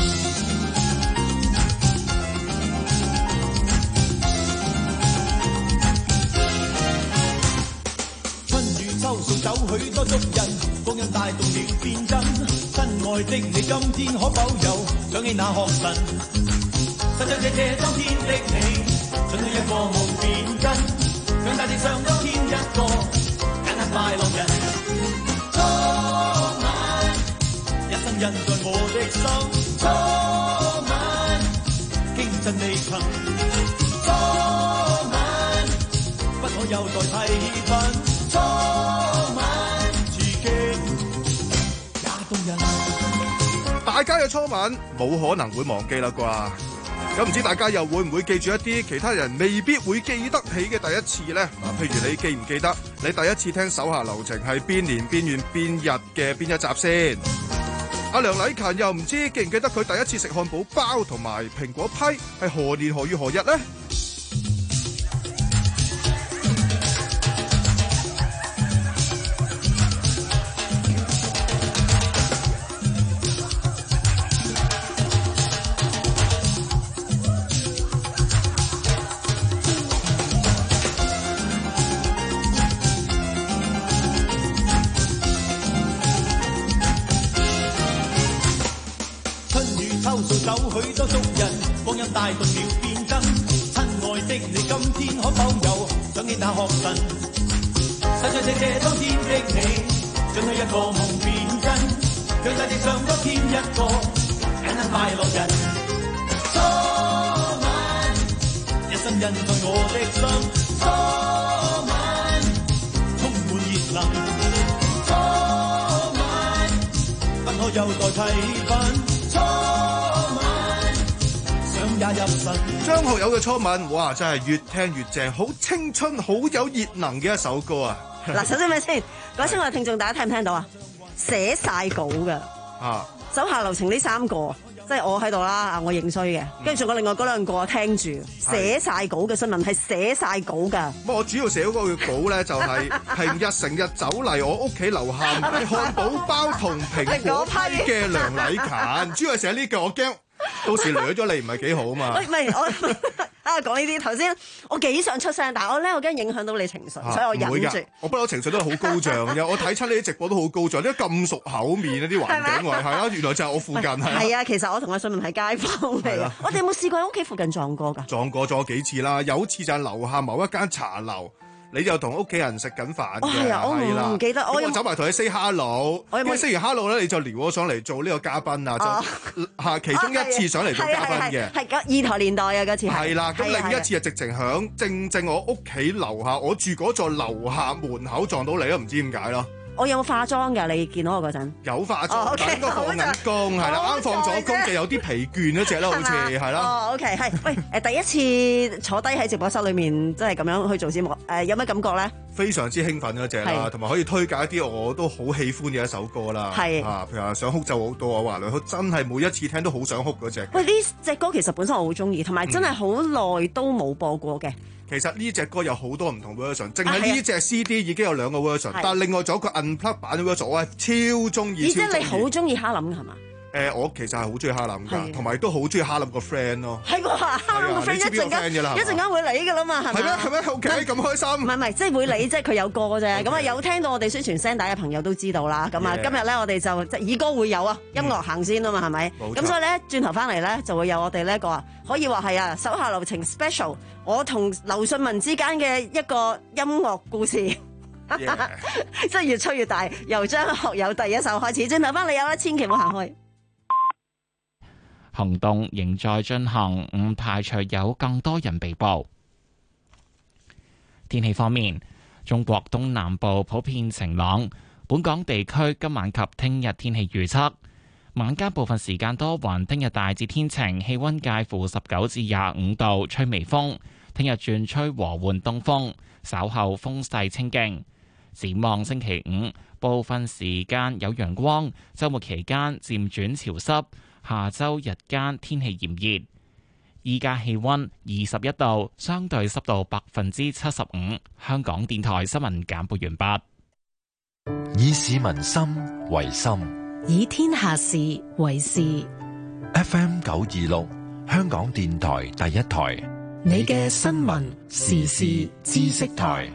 秋送走許多足印，光陰帶動了變真。親愛的你，今天可否有想起那學神？實在這這當天的你，准許一個夢變真，讓大地上多添一個簡單快樂人。初吻，一生印在我的心。初吻，經真你憑。初吻，不可有待批分。初吻刺激也動人。 大家嘅初吻冇可能會忘記啦啩？咁唔知大家又會唔會記住一啲其他人未必會記得起嘅第一次呢？嗱，譬如你記唔記得你第一次聽手下留情係邊年邊月邊日嘅邊一集先？阿梁禮勤又唔知記唔記得佢第一次食漢堡包同埋蘋果批係何年何月何日呢？ 有許多足印，光陰帶動了變真。親愛的你，今天可否有想起那學神？實在這這當天的你，准許一個夢變真，讓大地上多添一個簡單快樂人。初吻，一生印在我的心。初吻，充滿熱能。初吻，不可有待批分。初張學友嘅初吻，哇，真係越聽越正，好青春，好有熱能嘅一首歌啊！ 嗱，首先咩先？各位親愛聽眾，大家聽唔聽到啊？寫晒稿嘅啊，手下留情呢三個，即係我喺度啦，我認衰嘅，跟住仲有另外嗰兩個聽住寫晒稿嘅新聞，係寫晒稿㗎。 不過我主要寫嗰個稿咧，就係平日成日走嚟我屋企樓下買漢堡包同蘋果批嘅梁禮勤，主要係寫呢句，我驚到時掠咗你唔係幾好啊嘛！ 喂，唔係我啊講呢啲頭先，我幾想出聲，但係我咧我驚影響到你情緒，啊、所以我忍住。 我不嬲情緒都係好高漲嘅，我睇親你啲直播都好高漲，點解咁熟口面啊啲環境位係啊？原來就係我附近係。係啊，其實我同阿信文係街坊嚟嘅。我哋有冇試過喺屋企附近撞過㗎？ 撞過撞過幾次啦，有次就係樓下某一間茶樓。你就同屋企人食緊飯嘅，係、哦、啦， 唔記得，我， 我走埋同你 say hello，跟住 say 完 hello 咧，你就撩我上嚟做呢個嘉賓啊，哦、就嚇其中一次上嚟做嘉賓嘅， 係二台年代啊嗰次係， 係啦，咁另一次就直情響正正我屋企樓下，我住嗰座樓下門口撞到你都唔知點解咯。 我有冇化妝㗎？你見到我嗰陣有化妝，哦 okay，但應該放緊工係啦，啱放咗工就有啲疲倦嗰隻啦，好似係啦。 哦 ，OK，係，喂，誒第一次坐低喺直播室裏面，即係咁樣去做節目，誒有咩感覺咧？ 非常之興奮嗰隻啦，同埋可以推介一啲我都好喜歡嘅一首歌啦。係啊，譬如話想哭就好多，我話你，真係每一次聽都好想哭嗰隻。 喂，呢隻歌其實本身我好中意，同埋真係好耐都冇播過嘅。 其實呢隻歌有好多唔同 version， 淨係呢隻 C D 已經有兩個 version，但係另外仲有個 unplug 版嘅 version， 我係超中意。而且你好中意哈林係嘛？ 誒、呃，我其實係好中意哈林㗎，同埋都好中意哈林個 friend 咯。 係喎，哈林個 friend 一陣間一陣間會嚟㗎啦嘛，係咪？ 係咩？係咩？好嘅，咁開心。唔係唔係，即係會嚟，即係佢有歌啫。咁啊，有聽到我哋宣傳聲帶嘅朋友都知道啦。咁啊，今日咧我哋就即係以歌會友啊，音樂行先啊嘛，係咪？咁所以咧，轉頭翻嚟咧就會有我哋呢一個啊，可以話係啊，手下留情 special， 我同劉信文之間嘅一個音樂故事。Yeah. 即係越吹越大，由張學友第一首開始。轉頭翻嚟有啦，千祈唔好行開。 行動仍在進行，唔排除有更多人被捕。天氣方面，中國東南部普遍晴朗，本港地區今晚及聽日天氣預測：晚間部分時間多雲，聽日大致天晴，氣溫介乎十九至廿五度，吹微風。聽日轉吹和緩東風，稍後風勢清勁。展望星期五，部分時間有陽光，週末期間漸轉潮濕。下周日間天氣炎熱， 依家氣溫二十一度，相對濕度百分之七十五。香港電台新聞簡報完畢。 以市民心為心， 以天下事為事。 F M 九二六，香港電台第一台， 你嘅新聞時事知識台。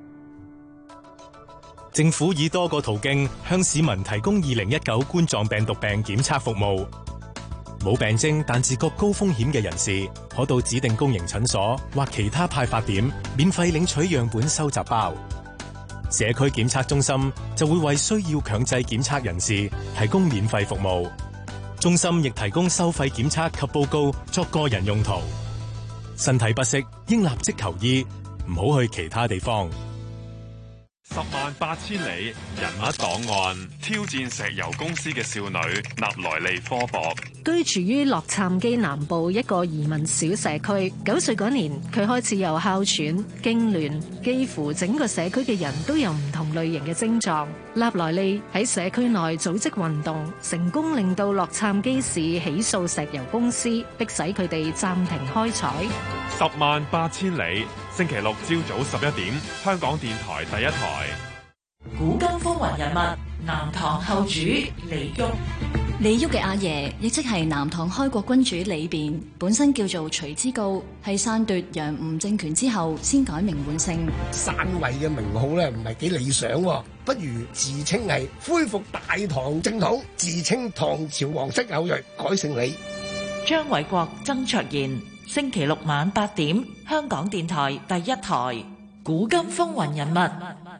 政府以多個途徑向市民提供二零一九冠狀病毒病檢測服務。冇病徵但自覺高風險嘅人士，可到指定公營診所或其他派發點免費領取樣本收集包。社區檢測中心就會為需要強制檢測人士提供免費服務。中心亦提供收費檢測及報告作個人用途。身體不適應立即求醫，唔好去其他地方。 十萬八千里人物檔案，挑戰石油公司嘅少女納萊利科博。 居住於洛杉磯南部一個移民小社區，九歲嗰年佢開始有哮喘、痙攣，幾乎整個社區嘅人都有唔同類型嘅症狀。納萊利喺社區內組織運動，成功令到洛杉磯市起訴石油公司，迫使佢哋暫停開採。 十萬八千里，星期六朝早十一點，香港電台第一台。 古今風雲人物，南唐後主李煜。 李煜嘅阿爺，亦即係南唐開國君主李昺，本身叫做徐知誥，係篡奪楊吳政權之後先改名換姓。 篡位嘅名號咧唔係幾理想，不如自稱係恢復大唐正統，自稱唐朝皇室後裔，改姓李。 張偉國、曾卓賢，星期六晚八點，香港電台第一台。古今風雲人物。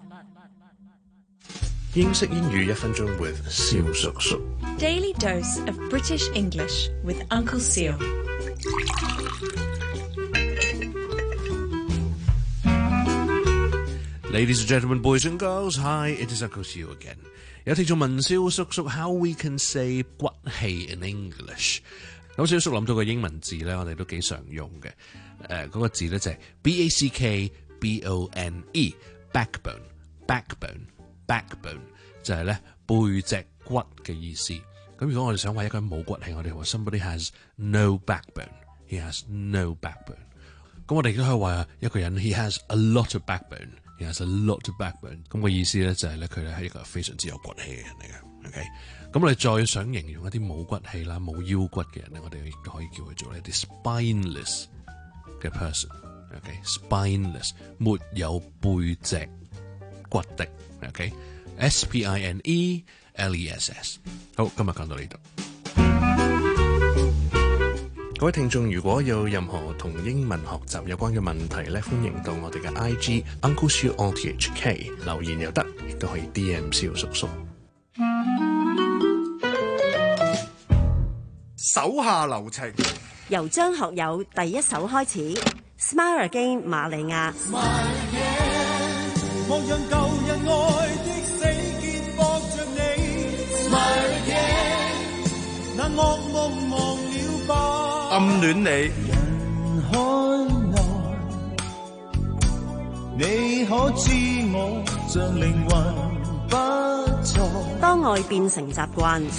英式英語一分鐘 with 蕭叔叔。 Daily dose of British English with Uncle Seal。 Ladies and gentlemen, boys and girls, hi, it is Uncle Seal again. 有聽眾問蕭叔叔 how we can say 骨氣 in English。咁蕭叔諗到個英文字咧，我哋都幾常用嘅。誒、呃，嗰、那個字咧就係 B A C K B O N E，backbone，backbone。backbone 就係咧背脊骨嘅意思。咁如果我哋想話一個人冇骨氣，我哋話 somebody has no backbone，he has no backbone。咁我哋亦都可以話一個人 he has a lot of backbone，he has a lot of backbone。咁個意思咧就係咧佢咧係一個非常之有骨氣嘅人嚟嘅。OK， 咁我哋再想形容一啲冇骨氣啦、冇腰骨嘅人咧，我哋亦都可以叫佢做一啲 spineless 嘅 person。OK，spineless 沒有背脊骨的。OK。S P I N E L E S S。 好，今日講到呢度。各位聽眾，如果有任何同英文學習有關嘅問題咧，歡迎到我哋嘅 I G Uncle Siu O T H K 留言又得，亦都可以 D M 蕭叔叔。 手下留情， 由張學友第一首開始。Smile Again 瑪利亞。 莫讓舊日愛的死結駁着你 Smile again， 那惡夢忘了吧， 暗戀你。 人海內，你可知我像靈魂不在， 當愛變成習慣，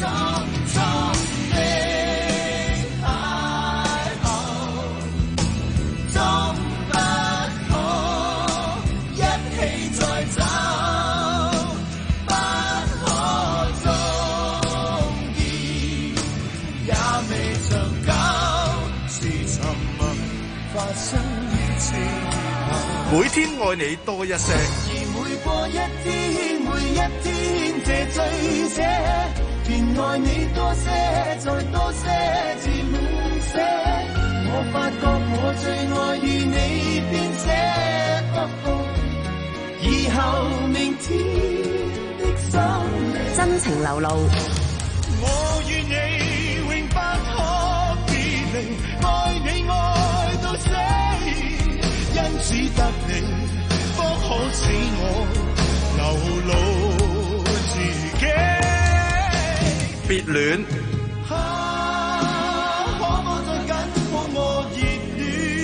每天愛你多一些， 而每過一天，每一天這醉者，便愛你多些，再多些，至滿些。我發覺我最愛與你編寫，不過以後明天的心真情流露。 我與你永不可別離，愛你愛到死。因此得你，不可使我流露自己。 別戀， 啊，可否再緊抱我熱戀？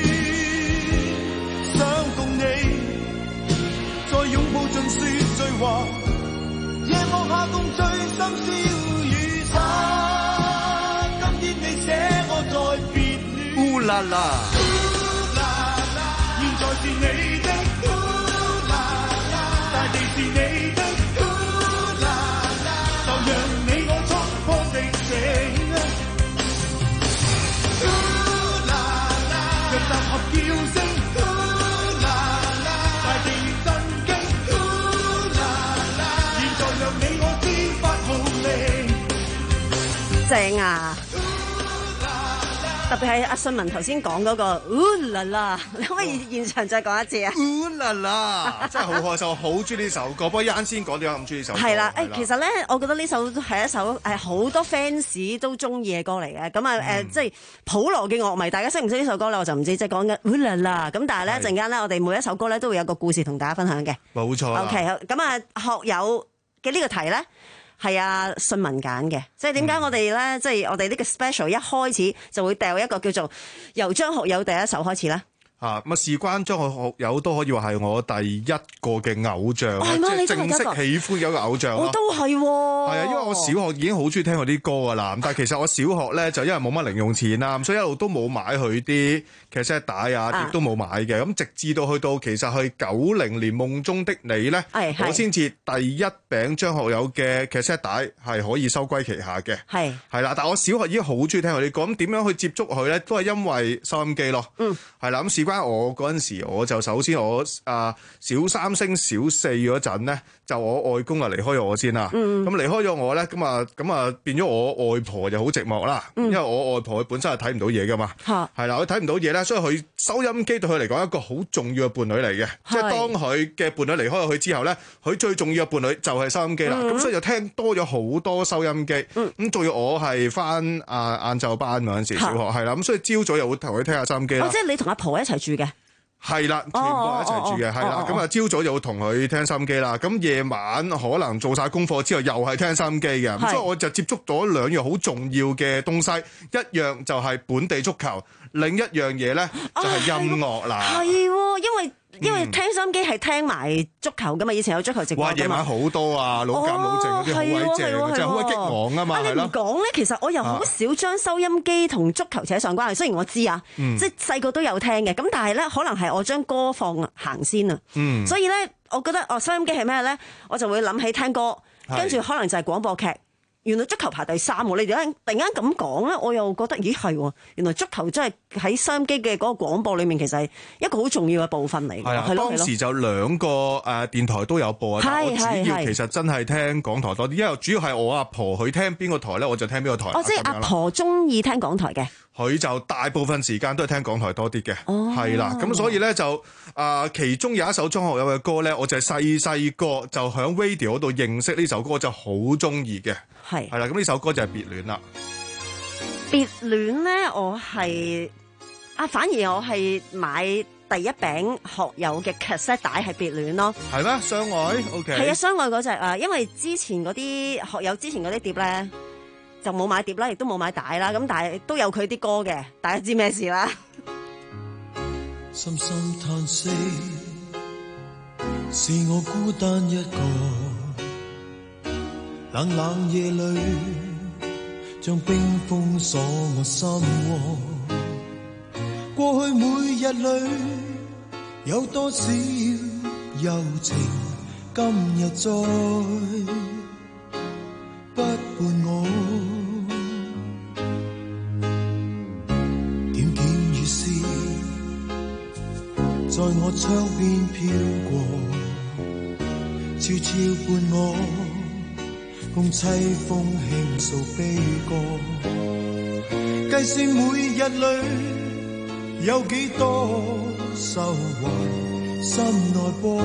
想共你，再擁抱盡說醉話，夜幕下共醉深宵雨灑。今天你寫我在別戀。 烏啦啦， 現在是你的，大地是你的，就讓你我衝破敵情，若集合叫聲，大地亦震驚，現在讓你我天發號令， 正啊！特別係阿信文頭先講嗰個烏啦啦，你可唔可以現場再講一次啊？ 烏啦啦，真係好開心，好中意呢首歌。不過一啱先講點解咁中意呢首歌？ 係啦，誒，其實咧，我覺得呢首係一首誒好多 fans 都中意嘅歌嚟嘅。咁啊誒，即係普羅嘅樂迷，大家識唔識呢首歌咧？我就唔知，即係講緊烏啦啦。咁但係咧，陣間咧，我哋每一首歌咧都會有個故事同大家分享嘅。 冇錯。 OK，好。咁啊，學友嘅呢個題咧，係阿信文揀嘅，即係點解我哋咧，嗯、即係我哋呢個 special 一開始就會掉一個叫做由張學友第一首開始咧。 啊，咁啊事關張學友都可以話係我第一個嘅偶像， 哦、 即係正式喜歡嘅一個偶像。 我都係，係啊，因為我小學已經好中意聽佢啲歌噶啦。但係其實我小學咧就因為冇乜零用錢啦，咁所以一路都冇買佢啲卡式帶啊，碟都冇買嘅。咁直至到去到其實係九零年夢中的你咧，我先至第一餅張學友嘅卡式帶係可以收歸旗下嘅。係係啦，但係我小學已經好中意聽佢啲歌。咁點樣去接觸佢咧？都係因為收音機咯。嗯，係啦。咁事關我嗰陣時，我就首先我啊小三升小四嗰陣咧，就我外公啊離開咗我先啦。嗯，咁離開咗我咧，咁啊咁啊變咗我外婆就好寂寞啦。嗯，因為我外婆佢本身係睇唔到嘢噶嘛。嚇，係啦，佢睇唔到嘢咧，所以佢收音機對佢嚟講一個好重要嘅伴侶嚟嘅。即係當佢嘅伴侶離開咗佢之後咧，佢最重要嘅伴侶就係收音機啦。咁、嗯、所以就聽多咗好多收音機。嗯，咁仲要我係翻啊晏晝班嗰陣時小學係啦，咁所以朝早又會同佢聽下收音機啦。哦， 即係你同阿婆一齊住嘅。 係啦，全部一齊住嘅，係啦。咁啊，朝早就會同佢聽收音機啦。咁夜晚可能做晒功課之後，又係聽收音機嘅。咁所以我就接觸咗兩樣好重要嘅東西，一樣就係本地足球，另一樣嘢咧就係音樂啦。 係、啊，因為因為聽收音機係聽埋足球噶嘛，以前有足球直播。 哇！夜晚好多啊，老監老靜嗰啲好鬼正，真係好鬼激昂啊嘛，係咯。 你唔講咧，其實我又好少將收音機同足球扯上關係。雖然我知啊，嗯、即係細個都有聽嘅，咁但係咧，可能係我將歌放行先啊。嗯、所以咧，我覺得哦，收音機係咩咧？我就會諗起聽歌，跟住可能就係廣播劇。原來足球排第三喎，你哋突然間咁講咧，我又覺得咦係喎，原來足球真係喺收音機嘅嗰個廣播裏面，其實係一個好重要嘅部分嚟嘅。係啊， 當時就兩個誒電台都有播啊，但我主要其實真係聽港台多啲，因為主要係我阿婆佢聽邊個台咧，我就聽邊個台。 哦，即係阿婆中意聽港台嘅。 佢就大部分時間都係聽港台多啲嘅，係啦、哦，咁所以咧就啊、呃，其中有一首張學友嘅歌咧，我就係細細個就響 radio 嗰度認識呢首歌，就好中意嘅，係係啦，咁呢首歌就係別戀啦。 別戀咧，我係啊，反而我係買第一餅學友嘅 cassette 帶係別戀咯。 係咩？相愛 OK。 係啊，相愛嗰隻啊，因為之前嗰啲學友之前嗰啲碟咧。就冇買碟啦，亦都冇買帶啦，咁但係都有佢啲歌嘅，大家知咩事啦？ 深深嘆息，是我孤單一個，冷冷夜裏，將冰封鎖我心窩。過去每日裏，有多少柔情，今日再不伴我。在我窗邊飄過，悄悄伴我，共凄風輕訴悲歌。計算每日裏有幾多愁還心內波，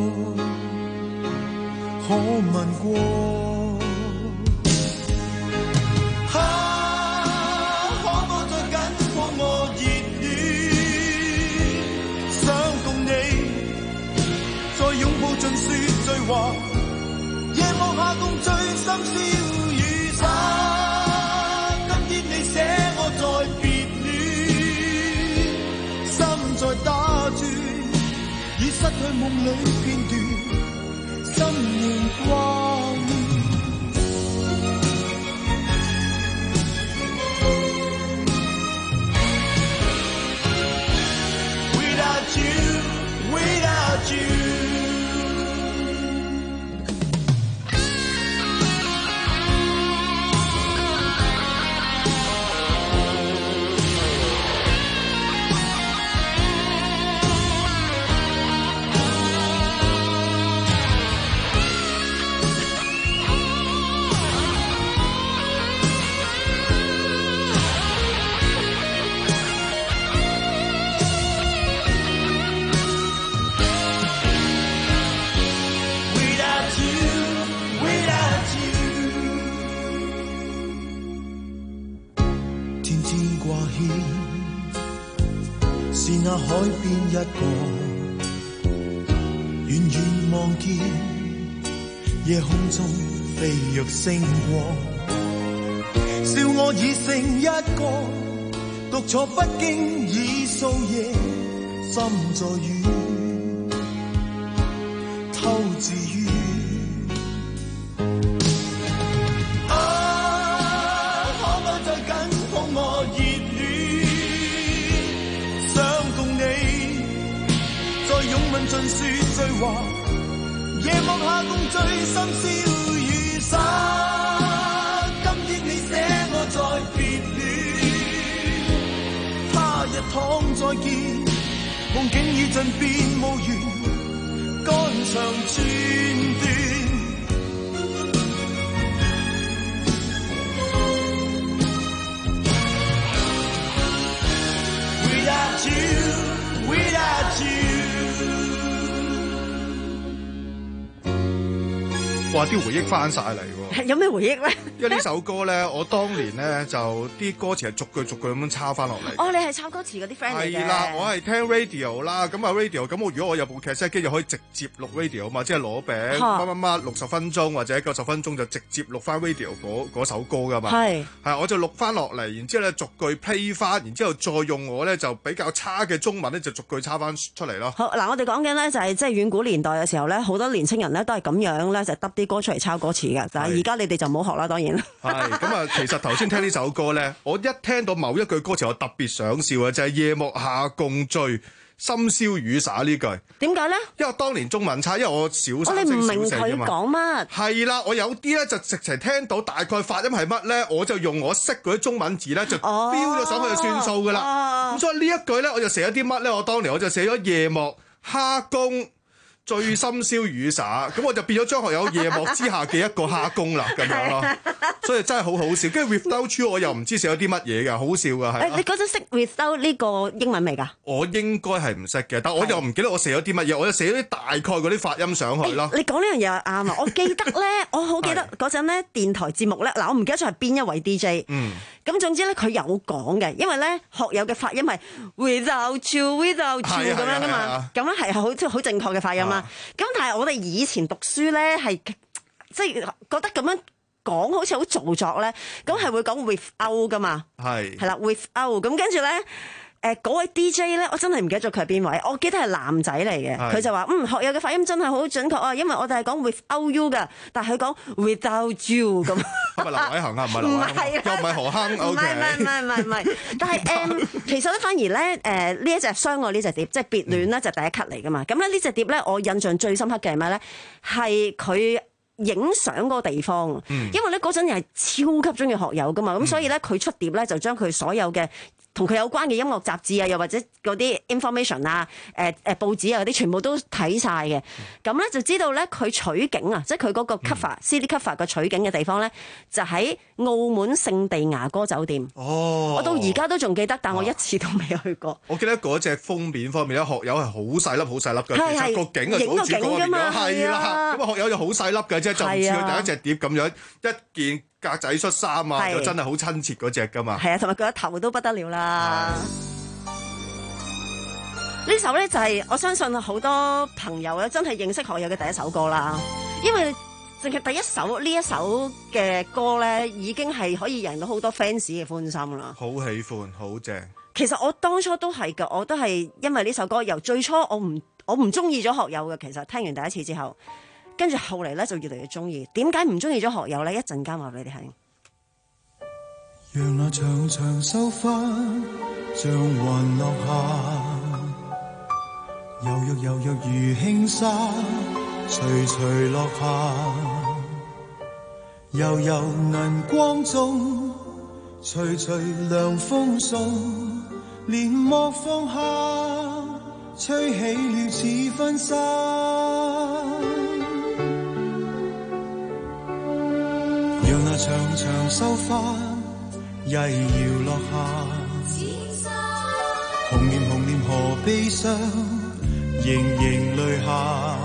可問過？盡說醉話，夜幕下共醉深宵雨灑。今天你寫我在別戀，心在打轉，已失去夢裏片段，心念掛念。 天天掛牽，是那海邊一個，遠遠望見夜空中飛躍星光，笑我已剩一個，獨坐不經意數夜，心在雨，偷自愈。盡說醉話，夜幕下共聚，深宵雨灑。今天你捨我在別戀，他日倘再見，夢境已盡變無緣，肝腸寸斷。Without you, without you。 哇！啲回憶翻晒嚟喎， 有咩回憶咧？ 因為呢首歌咧，我當年咧就啲歌詞係逐句逐句咁樣抄翻落嚟。 哦，你係抄歌詞嗰啲 friend 嚟嘅？ 係啦，我係聽 radio 啦，咁啊 radio，咁我如果我有部 cassette 機就可以直接錄 radio 嘛，即係攞餅乜乜乜六十分鐘或者九十分鐘就直接錄翻 radio 嗰首歌噶嘛。係係，我就錄翻落嚟，然之後咧逐句 play 翻，然之後再用我咧就比較差嘅中文咧就逐句抄翻出嚟咯。 好嗱，我哋講緊咧就係即係遠古年代嘅時候咧，好多年青人咧都係咁樣咧就揼啲歌出嚟抄歌詞嘅，但係而家你哋就唔好學啦，當然。 係咁啊，其實頭先聽呢首歌咧，我一聽到某一句歌詞，我特別想笑嘅就係、是、夜幕下共聚，深宵雨灑呢句。點解咧？因為我當年中文差，因為我小三升小四啊嘛。講乜？係啦，我有啲咧就直情聽到大概發音係乜咧，我就用我識嗰啲中文字咧就標咗上去就算數噶啦。咁、哦、所以呢一句咧，我就寫咗啲乜咧？我當年我就寫咗夜幕蝦公最深宵雨灑，咁我就變咗張學友夜幕之下嘅一個蝦公啦，咁樣咯。所以真係好好笑。跟住 Without You 我又唔知寫咗啲乜嘢㗎，好笑㗎係。誒，你嗰陣識 Without 呢個英文未㗎？我應該係唔識嘅，但我又唔記得我寫咗啲乜嘢，我就寫咗啲大概嗰啲發音上去咯。你講呢樣嘢啱啊！我記得咧，我好記得嗰陣咧電台節目咧，嗱我唔記得咗係邊一位 D J。嗯。咁總之咧，佢有講嘅，因為咧學友嘅發音係 Without You，Without You 咁樣㗎嘛，咁樣係好即係好正確嘅發音啦。咁但係我哋以前讀書咧係即係覺得咁樣講好似好做作咧，咁係會講 without 噶嘛，係係啦 without，咁跟住咧誒嗰位 D J 咧，我真係唔記得咗佢係邊位，我記得係男仔嚟嘅，佢就話嗯學友嘅發音真係好準確啊，因為我哋係講 without you 噶，但係佢講 without you 咁。係咪劉偉恒啊？唔係劉偉恒，又唔係何鏗 ？O K，唔係唔係唔係唔係，但係誒其實咧反而咧誒呢一隻相愛呢隻碟，即係別戀咧就第一級嚟噶嘛。咁咧呢隻碟咧，我印象最深刻嘅係咩咧？係佢影相嗰個地方，嗯、因為咧嗰陣又係超級中意學友噶嘛，咁、嗯、所以咧佢出碟咧就將佢所有嘅同佢有關嘅音樂雜誌啊，又或者嗰啲 information 啊、誒誒報紙啊嗰啲，全部都睇晒嘅。咁咧就知道咧佢取景啊，即係佢嗰個 cover、嗯、C D cover 個取景嘅地方咧，就喺澳門聖地牙哥酒店。哦，我到而家都仲記得，但我一次都未去過。我記得嗰隻封面方面咧，學友係好細粒、好細粒嘅，其實個景啊，影個景㗎嘛，係啦。咁啊，學友就好細粒嘅啫，就唔似佢第一隻碟咁樣一件格仔恤衫啊，又真係好親切嗰隻噶嘛。係啊，同埋佢個頭都不得了啦。呢首咧就係、是、我相信好多朋友咧真係認識學友嘅第一首歌啦，因為淨係第一首呢一首嘅歌咧，已經係可以贏到好多 fans 嘅歡心啦。好喜歡，好正。其實我當初都係㗎，我都係因為呢首歌，由最初我唔我唔中意咗學友嘅，其實聽完第一次之後。跟住後嚟咧就越嚟越中意，點解唔中意咗學友咧？一陣間話俾你聽。讓那長長秀髮像雲落下，柔弱柔弱如輕紗，徐徐落下，悠悠銀光中，徐徐涼風送，簾幕放下，吹起了似婚紗。讓那長長秀髮曳搖落下，紅臉紅臉何悲傷，盈盈淚下，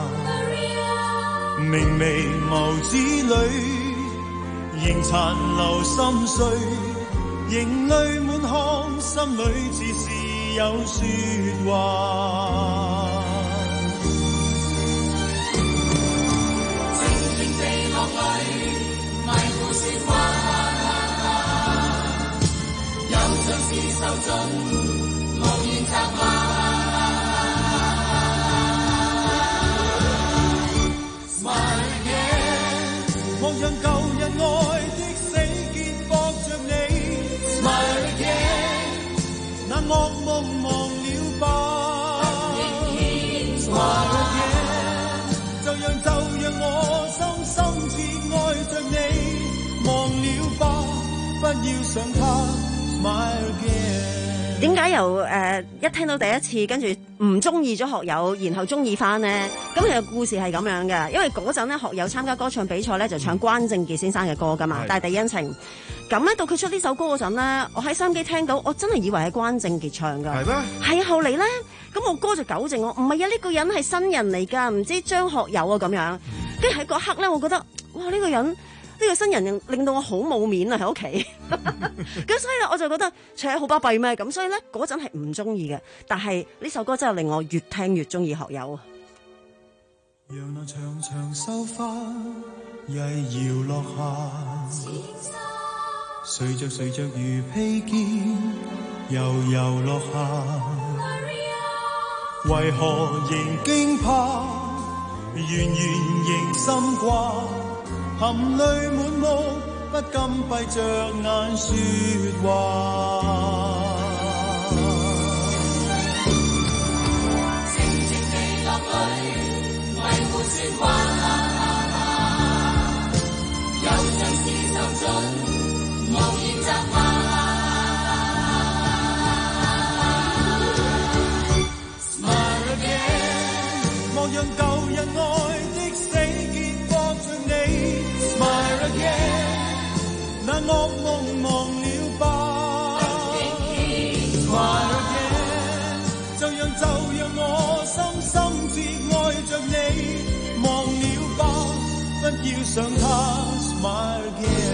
明眉眸子裏仍殘留心碎， 仍淚滿腔，心裏自是有說話。靜靜地落淚，迷糊說話，又像是受盡無言責罵。Smile again， 莫讓舊日愛的死結駁着你。Smile again， 那惡夢忘了吧。Smile again， 就讓就讓我深深切愛着你。忘了吧，不要想他。Smile again。 點解由誒、呃、一聽到第一次，跟住唔中意咗學友，然後中意翻呢？咁其實故事係咁樣嘅，因為嗰陣咧學友參加歌唱比賽咧，就唱關正傑先生嘅歌噶嘛，《大地恩情》。咁咧到佢出呢首歌嗰陣咧，我喺收音機聽到，我真係以為係關正傑唱噶。係咩？係啊，後嚟咧，咁我哥就糾正我，唔係啊，呢、這個人係新人嚟㗎，唔知張學友啊咁樣。跟住喺嗰刻咧，我覺得哇，呢、這個人。呢個新人令到我好冇面啊喺屋企，咁所以咧我就覺得，扯好巴閉咩？咁所以咧嗰陣係唔中意嘅，但係呢首歌真係令我越聽越中意學友啊！ 讓那長長秀花曳搖落下，睡着睡着如披肩悠悠落下，為何仍驚怕，遠遠仍心掛。含淚滿目，不禁閉着眼說話。靜靜地落淚，迷糊說話，又像是受盡無言責罵。Smile again， 莫讓舊日愛的死結駁着你。Smile again， 那惡夢忘了吧。Smile again， 就讓就讓我深深切愛着你。忘了吧，不要想他。Smile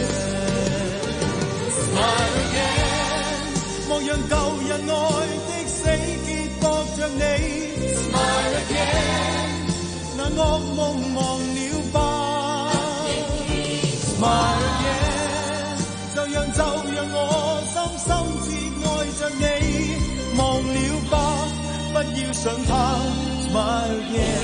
again，Smile again， 莫讓舊日愛的死結駁着你。Smile again， 那惡夢忘了吧。Smile again， 就讓就讓我深深切愛着你。忘了吧，不要想他。Smile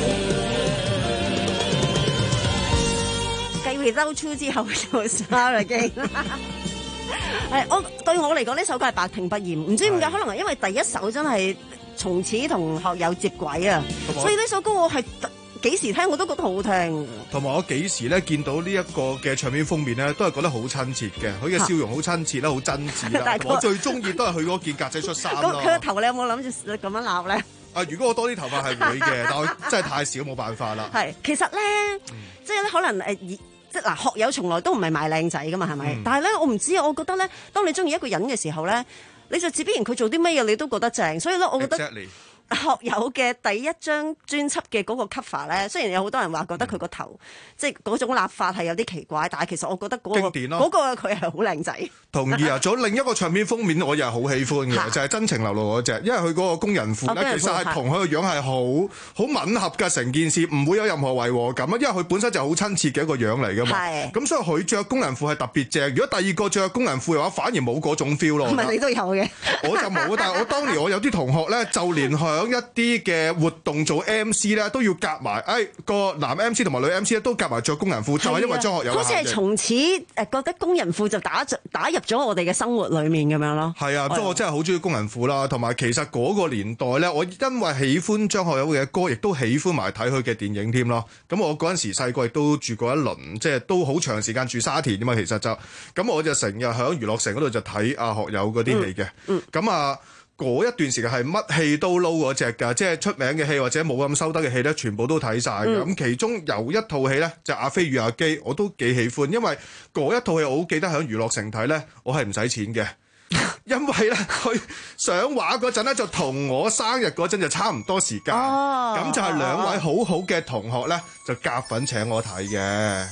again， 繼回兜出之後就 Smile again。誒，我對我嚟講呢首歌係百聽不厭，唔知點解，可能係因為第一首真係從此同學友接軌啊，所以呢首歌我係幾時聽我都覺得好聽， 同埋我幾時咧見到呢一個嘅唱片封面咧，都係覺得好親切嘅，佢嘅笑容好親切啦，好真摯啦。我最中意都係佢嗰件格仔恤衫咯。 佢個頭你有冇諗住咁樣鬧咧？ 啊！如果我多啲頭髮係會嘅，但我真係太少，冇辦法啦。係， 其實咧，嗯、即係咧，可能誒，以即係嗱，學友從來都唔係賣靚仔噶嘛，係咪？嗯、但係咧，我唔知啊，我覺得咧，當你中意一個人嘅時候咧，你就自必然佢做啲乜嘢你都覺得正，所以咧，我覺得。Exactly.學友嘅第一張專輯嘅嗰個 cover 咧，雖然有好多人話覺得佢個頭、嗯、即係嗰種立法係有啲奇怪，但係其實我覺得嗰、嗰個經典咯，嗰個佢係好靚仔。同意啊！仲有另一個唱片封面我又係好喜歡嘅，就係、是、真情流露嗰隻，因為佢嗰個工人褲咧，其實係同佢個樣係好好吻合嘅，成件事唔會有任何違和感啊！因為佢本身就好親切嘅一個樣嚟噶嘛。係。咁所以佢着工人褲係特別正。如果第二個着工人褲嘅話，反而冇嗰種 feel 咯。唔係你都有嘅。我就冇，但係我當年我有啲同學咧，就連響一啲嘅活動做 M C 咧，都要夾埋，誒個男 M C 同埋女 M C 咧都夾埋着工人褲，就係因為張學友。好似係從此誒覺得工人褲就打打入咗我哋嘅生活裏面咁樣咯。係啊，所以我真係好中意工人褲啦，同埋其實嗰個年代咧，我因為喜歡張學友嘅歌，亦都喜歡埋睇佢嘅電影添咯。咁我嗰陣時細個亦都住過一輪，即係都好長時間住沙田啊嘛。其實就咁，我就成日喺娛樂城嗰度就睇阿學友嗰啲戲嘅。嗯。咁、嗯、啊。嗰一段時間係乜戲都撈嗰隻㗎，即係出名嘅戲或者冇咁收得嘅戲咧，全部都睇晒嘅。咁、嗯、其中有一套戲咧，就係、阿飛與阿基，我都幾喜歡，因為嗰一套戲我好記得喺娛樂城睇咧，我係唔使錢嘅，因為咧佢上畫嗰陣咧就同我生日嗰陣就差唔多時間，咁、哦、就係兩位好好嘅同學咧就夾份請我睇嘅。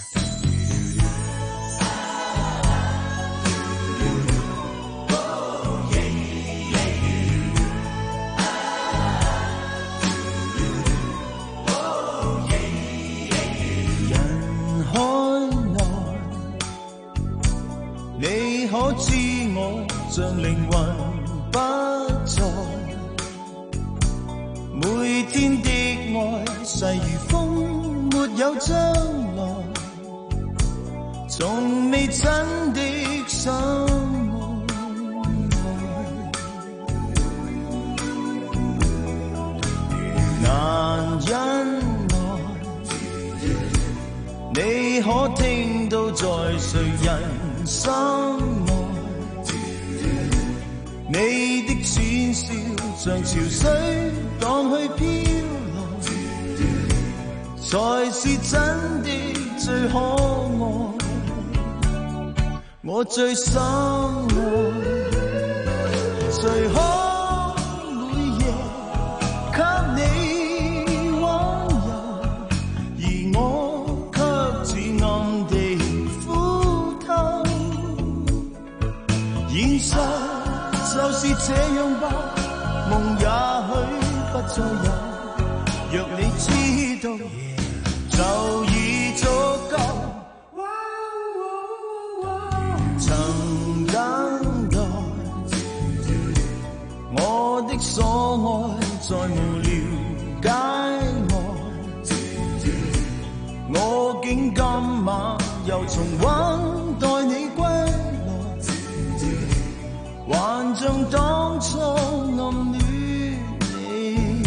不在，每天的愛細如風，沒有將來，從未真的相愛，難忍耐，你可聽到在誰人生內，你的淺笑像潮水蕩去飄來，才是真的最可愛，我最深愛，誰可每夜給你溫柔，而我卻似暗地腐透，現實就是這樣吧，夢也許不再有，若你知道就已足夠。曾等待我的所愛，再無了解愛，我竟今晚又重溫待你歸來，還像當初暗戀你。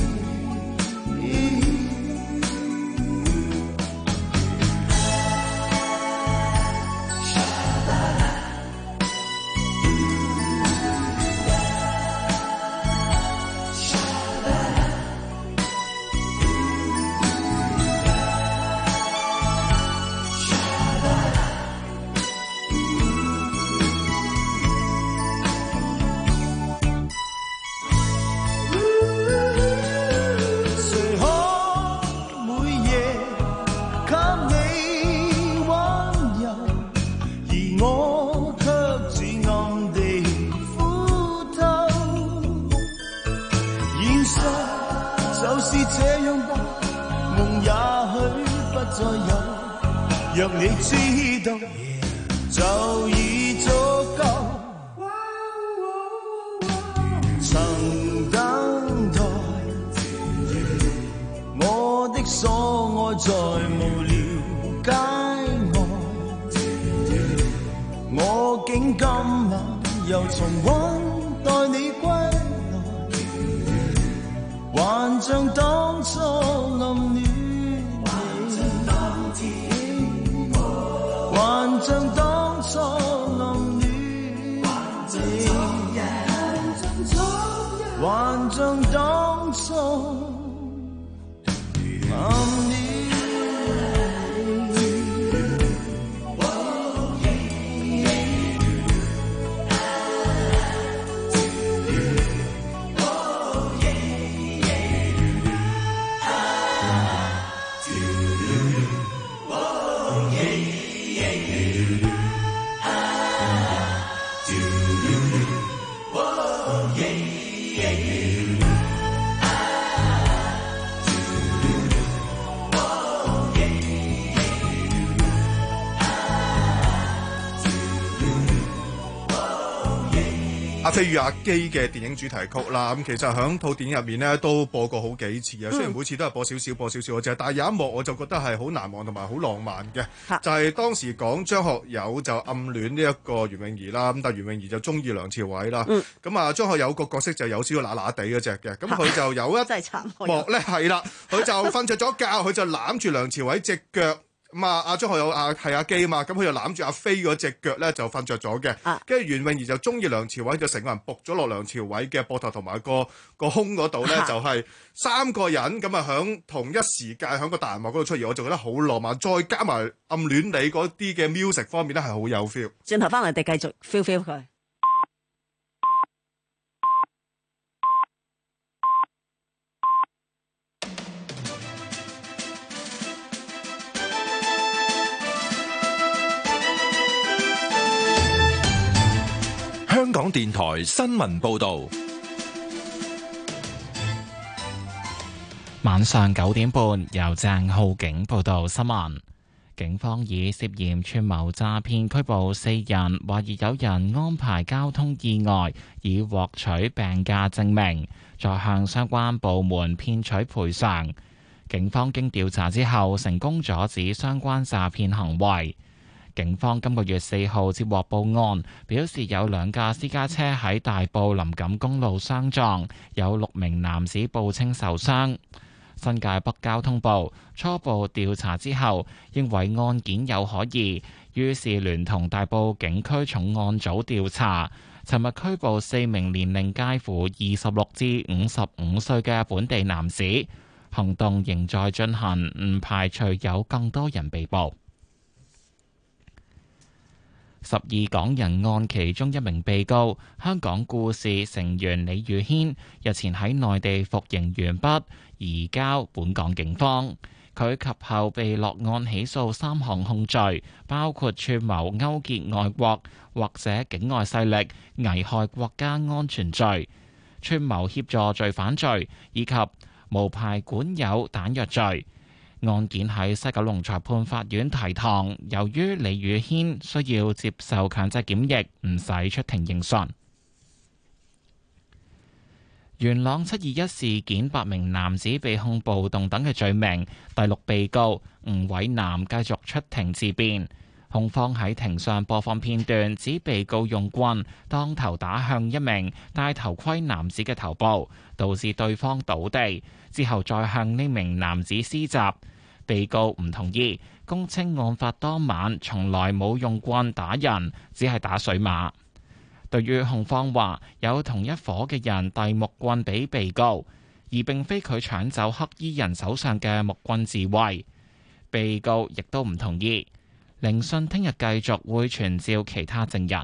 若你知道就已足夠，曾等待我的所愛，再無了解愛，我竟今晚又重溫待你歸來，還像當初暗戀，還像當初暗戀你，還像當初暗戀你。 阿飛與阿基嘅電影主題曲啦，咁其實喺套電影入面咧都播過好幾次啊。雖然每次都係播少少播少少嘅啫，但係有一幕我就覺得係好難忘同埋好浪漫嘅，就係、是、當時講張學友就暗戀呢一個袁詠儀啦，咁但係袁詠儀就中意梁朝偉啦。咁、嗯、啊張學友個角色就有少少乸乸地嗰隻嘅，咁佢就有一幕咧係啦，佢就瞓着咗覺，佢就攬住梁朝偉隻腳。咁啊，阿張學友啊係阿基啊嘛，咁佢就攬住阿飛嗰隻腳咧就瞓着咗嘅，跟住袁詠儀就中意梁朝偉，就成個人仆咗落梁朝偉嘅膊頭同埋個個胸嗰度咧，就係三個人咁啊響同一時間響個大銀幕嗰度出現，我就覺得好浪漫，再加埋暗戀你嗰啲嘅 music 方面咧係好有 feel。 轉頭翻嚟，我哋繼續 feel feel 佢。 香港電台新聞報道， 晚上九點半由鄭浩景報道新聞。 警方以涉嫌串謀詐騙拘捕四人，懷疑有人安排交通意外以獲取病假證明，再向相關部門騙取賠償。警方經調查之後，成功阻止相關詐騙行為。警方今個月四號接獲報案，表示有兩架私家車喺大埔林錦公路相撞，有六名男子報稱受傷。新界北交通部初步調查之後，認為案件有可疑，於是聯同大埔警區重案組調查，尋日拘捕四名年齡介乎二十六至五十五歲嘅本地男子。行動仍在進行，唔排除有更多人被捕。十二港人案其中一名被告，香港故事成員李宇軒，日前喺內地服刑完畢，移交本港警方。佢及後被落案起訴三項控罪，包括串謀勾結外國或者境外勢力危害國家安全罪、串謀協助罪犯罪以及無牌管有彈藥罪。案件喺西九龍裁判法院提堂，由於李宇軒需要接受強制檢疫，唔使出庭應訊。元朗七二一事件，八名男子被控暴動等嘅罪名，第六被告吳偉南繼續出庭自辯。控方喺庭上播放片段，指被告用棍當頭打向一名戴頭盔男子嘅頭部，導致對方倒地，之後再向呢名男子施襲。被告唔同意，供稱案發當晚從來冇用棍打人，只係打水馬。對於控方話有同一伙嘅人遞木棍俾被告，而並非佢搶走黑衣人手上嘅木棍自衛，被告亦都唔同意。聆訊聽日繼續會傳召其他證人。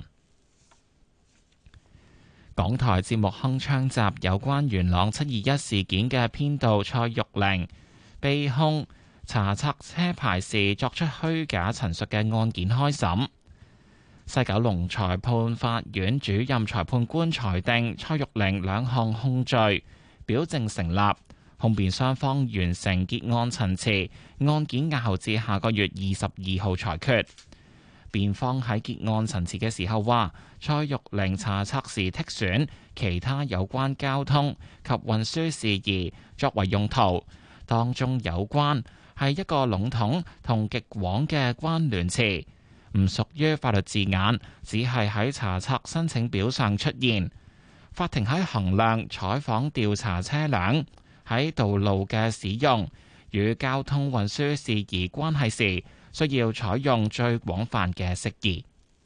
港台節目鏗鏘集有關元朗七二一事件嘅編導蔡玉玲被控查冊車牌時作出虛假陳述嘅案件開審。西九龍裁判法院主任裁判官裁定蔡玉玲兩項控罪表證成立，控辯雙方完成結案陳詞，案件押後至下個月二十二號裁決。辯方喺結案陳詞嘅時候話，蔡玉玲查冊時剔選其他有關交通及運輸事宜作為用途，當中有關係一個籠統同極廣嘅關聯詞，唔屬於法律字眼，只係喺查冊申請表上出現。法庭喺衡量採訪調查車輛喺道路嘅使用與交通運輸事宜關係時，需要採用最廣泛嘅釋義。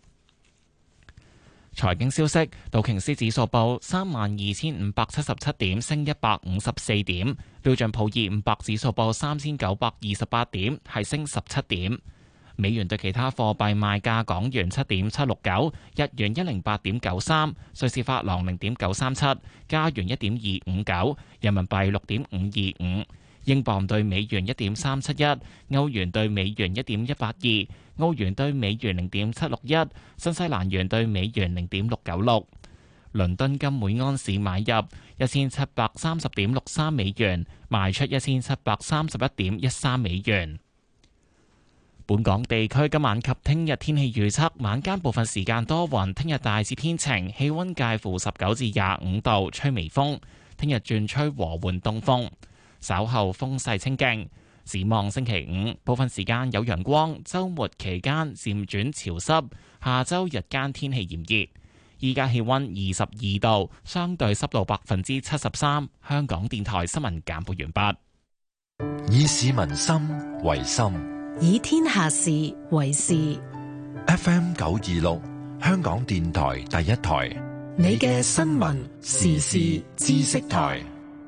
財經消息，道瓊斯指數報三萬二千五百七十七點，升一百五十四點；標準普爾五百指數報三千九百二十八點，係升十七點。美元對其他貨幣賣價：港元七點七六九，日元一零八點九三，瑞士法郎零點九三七，加元一點二五九，人民幣六點五二五。英鎊對美元一點三七一，歐元對美元一點一八二，澳元對美元零點七六一，新西蘭元對美元零點六九六。倫敦金每安士買入一千七百三十點六三美元，賣出一千七百三十一點一三美元。本港地區今晚及聽日天氣預測：晚間部分時間多雲，聽日大致天晴，氣溫介乎十九至廿五度，吹微風。聽日轉吹和緩東風。稍後風勢清勁，展望星期五部分時間有陽光，週末期間漸轉潮濕，下週日間天氣炎熱。依家氣溫二十二度，相對濕度百分之七十三。香港電台新聞簡報完畢。以市民心為心， 以天下事為事。 F M 九二六，香港電台第一台， 你嘅新聞時事知識台。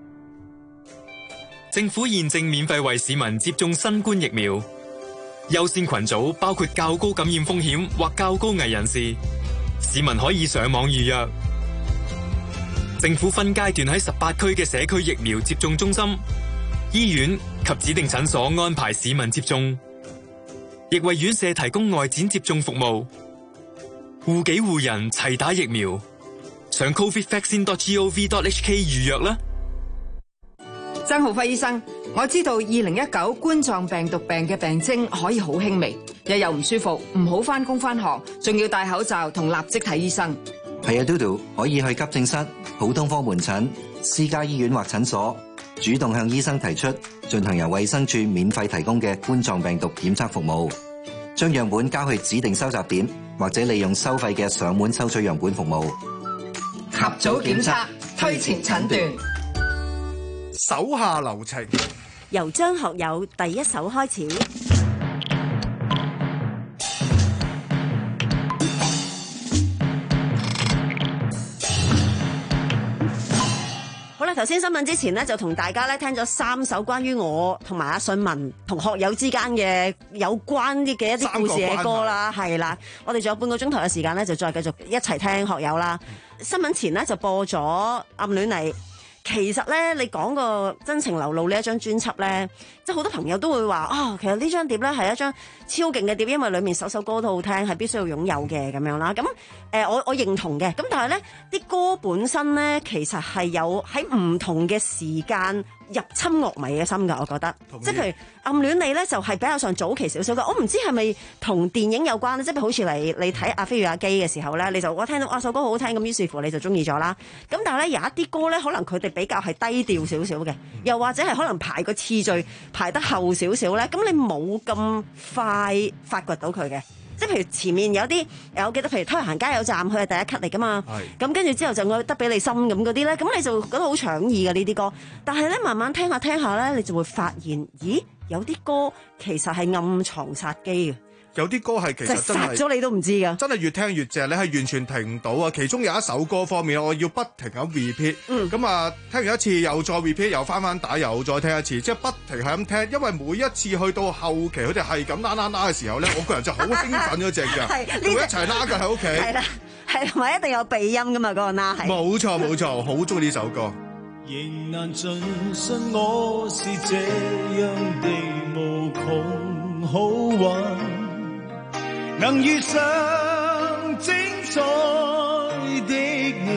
政府現正免費為市民接種新冠疫苗，優先群組包括較高感染風險或較高危人士，市民可以上網預約。政府分階段喺十八區嘅社區疫苗接種中心、醫院及指定診所安排市民接種，亦為院舍提供外展接種服務。護己護人齊打疫苗，上 covid vaccine dot gov dot hk 預約啦。 曾浩輝醫生，我知道二零一九冠狀病毒病嘅病徵可以好輕微，日又唔舒服，唔好返工返學，仲要戴口罩同立即睇醫生。 係啊，嘟嘟可以去急症室、普通科門診、私家醫院或診所，主動向醫生提出進行由衛生署免費提供嘅冠狀病毒檢測服務，將樣本交去指定收集點，或者利用收費嘅上門收取樣本服務。 及早檢測，推前診斷。 手下留情， 由張學友第一首開始。好啦，頭先新聞之前呢，就同大家咧聽咗三首關於我同埋阿信文同學友之間嘅有關啲嘅一啲故事嘅歌啦，係啦。我哋仲有半個鐘頭嘅時間咧，就再繼續一齊聽學友啦。新聞前呢，就播咗暗戀你。其實咧，你講個真情流露呢一張專輯咧，即係好多朋友都會話啊、哦，其實呢張碟咧係一張超勁嘅碟，因為裡面首首歌都好聽，係必須要擁有嘅咁樣啦。咁誒、呃，我我認同嘅。咁但係咧，啲歌本身咧，其實係有喺唔同嘅時間入侵樂迷嘅心㗎，我覺得。即係譬如暗戀你咧，就係、是、比較上早期少少嘅。我唔知係咪同電影有關咧，即係好似嚟你睇阿飛與阿基嘅時候咧，你就我聽到啊首歌好好聽，咁於是乎你就中意咗啦。咁但係咧有一啲歌咧，可能佢哋比較係低調少少嘅，又或者係可能排個次序排得後少少咧，咁你冇咁快發掘到佢嘅。即係譬如前面有啲，我記得譬如推行加油站，佢係第一級嚟噶嘛。咁跟住之後就愛得比你深咁嗰啲咧，咁你就覺得好搶耳嘅呢啲歌。但係咧慢慢聽下聽下咧，你就會發現，咦，有啲歌其實係暗藏殺機嘅。 有啲歌係其實真係殺咗你都唔知㗎， 真係越聽越正，你係完全停唔到啊！其中有一首歌方面，我要不停咁 repeat，咁啊、嗯、聽完一次又再 repeat，又翻翻打又再聽一次，即係不停係咁聽，因為每一次去到後期佢哋係咁拉拉拉嘅時候咧，我個人就好興奮嗰隻嘅，會一齊拉嘅喺屋企， 係啦，係同埋一定有鼻音噶嘛，嗰、嗰個拉係。 冇錯冇錯，好中意呢首歌。 仍難盡信我是這樣地無窮好玩。能遇上精彩的你，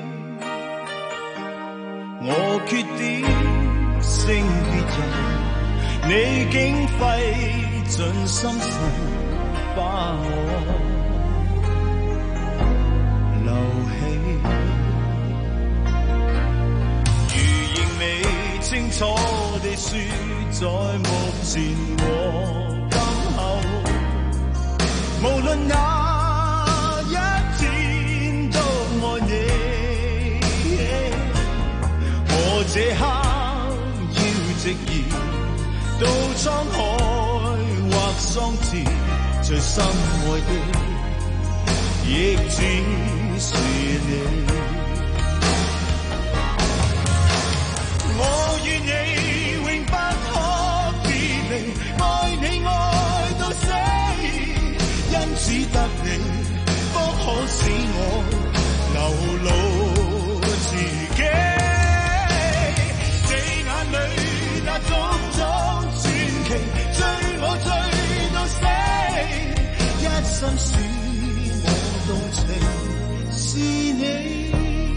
我決定勝別人，你竟費盡心神把我留起，如仍未清楚地說，在目前和今後，無論哪一天都愛你，我這刻要直言到滄海或桑田，最深愛的亦只是你。我與你永不可別離，愛你愛到死，因只得你不可使我流露自己，這眼裏那種種傳奇，追我追到死，一生使我動情是你，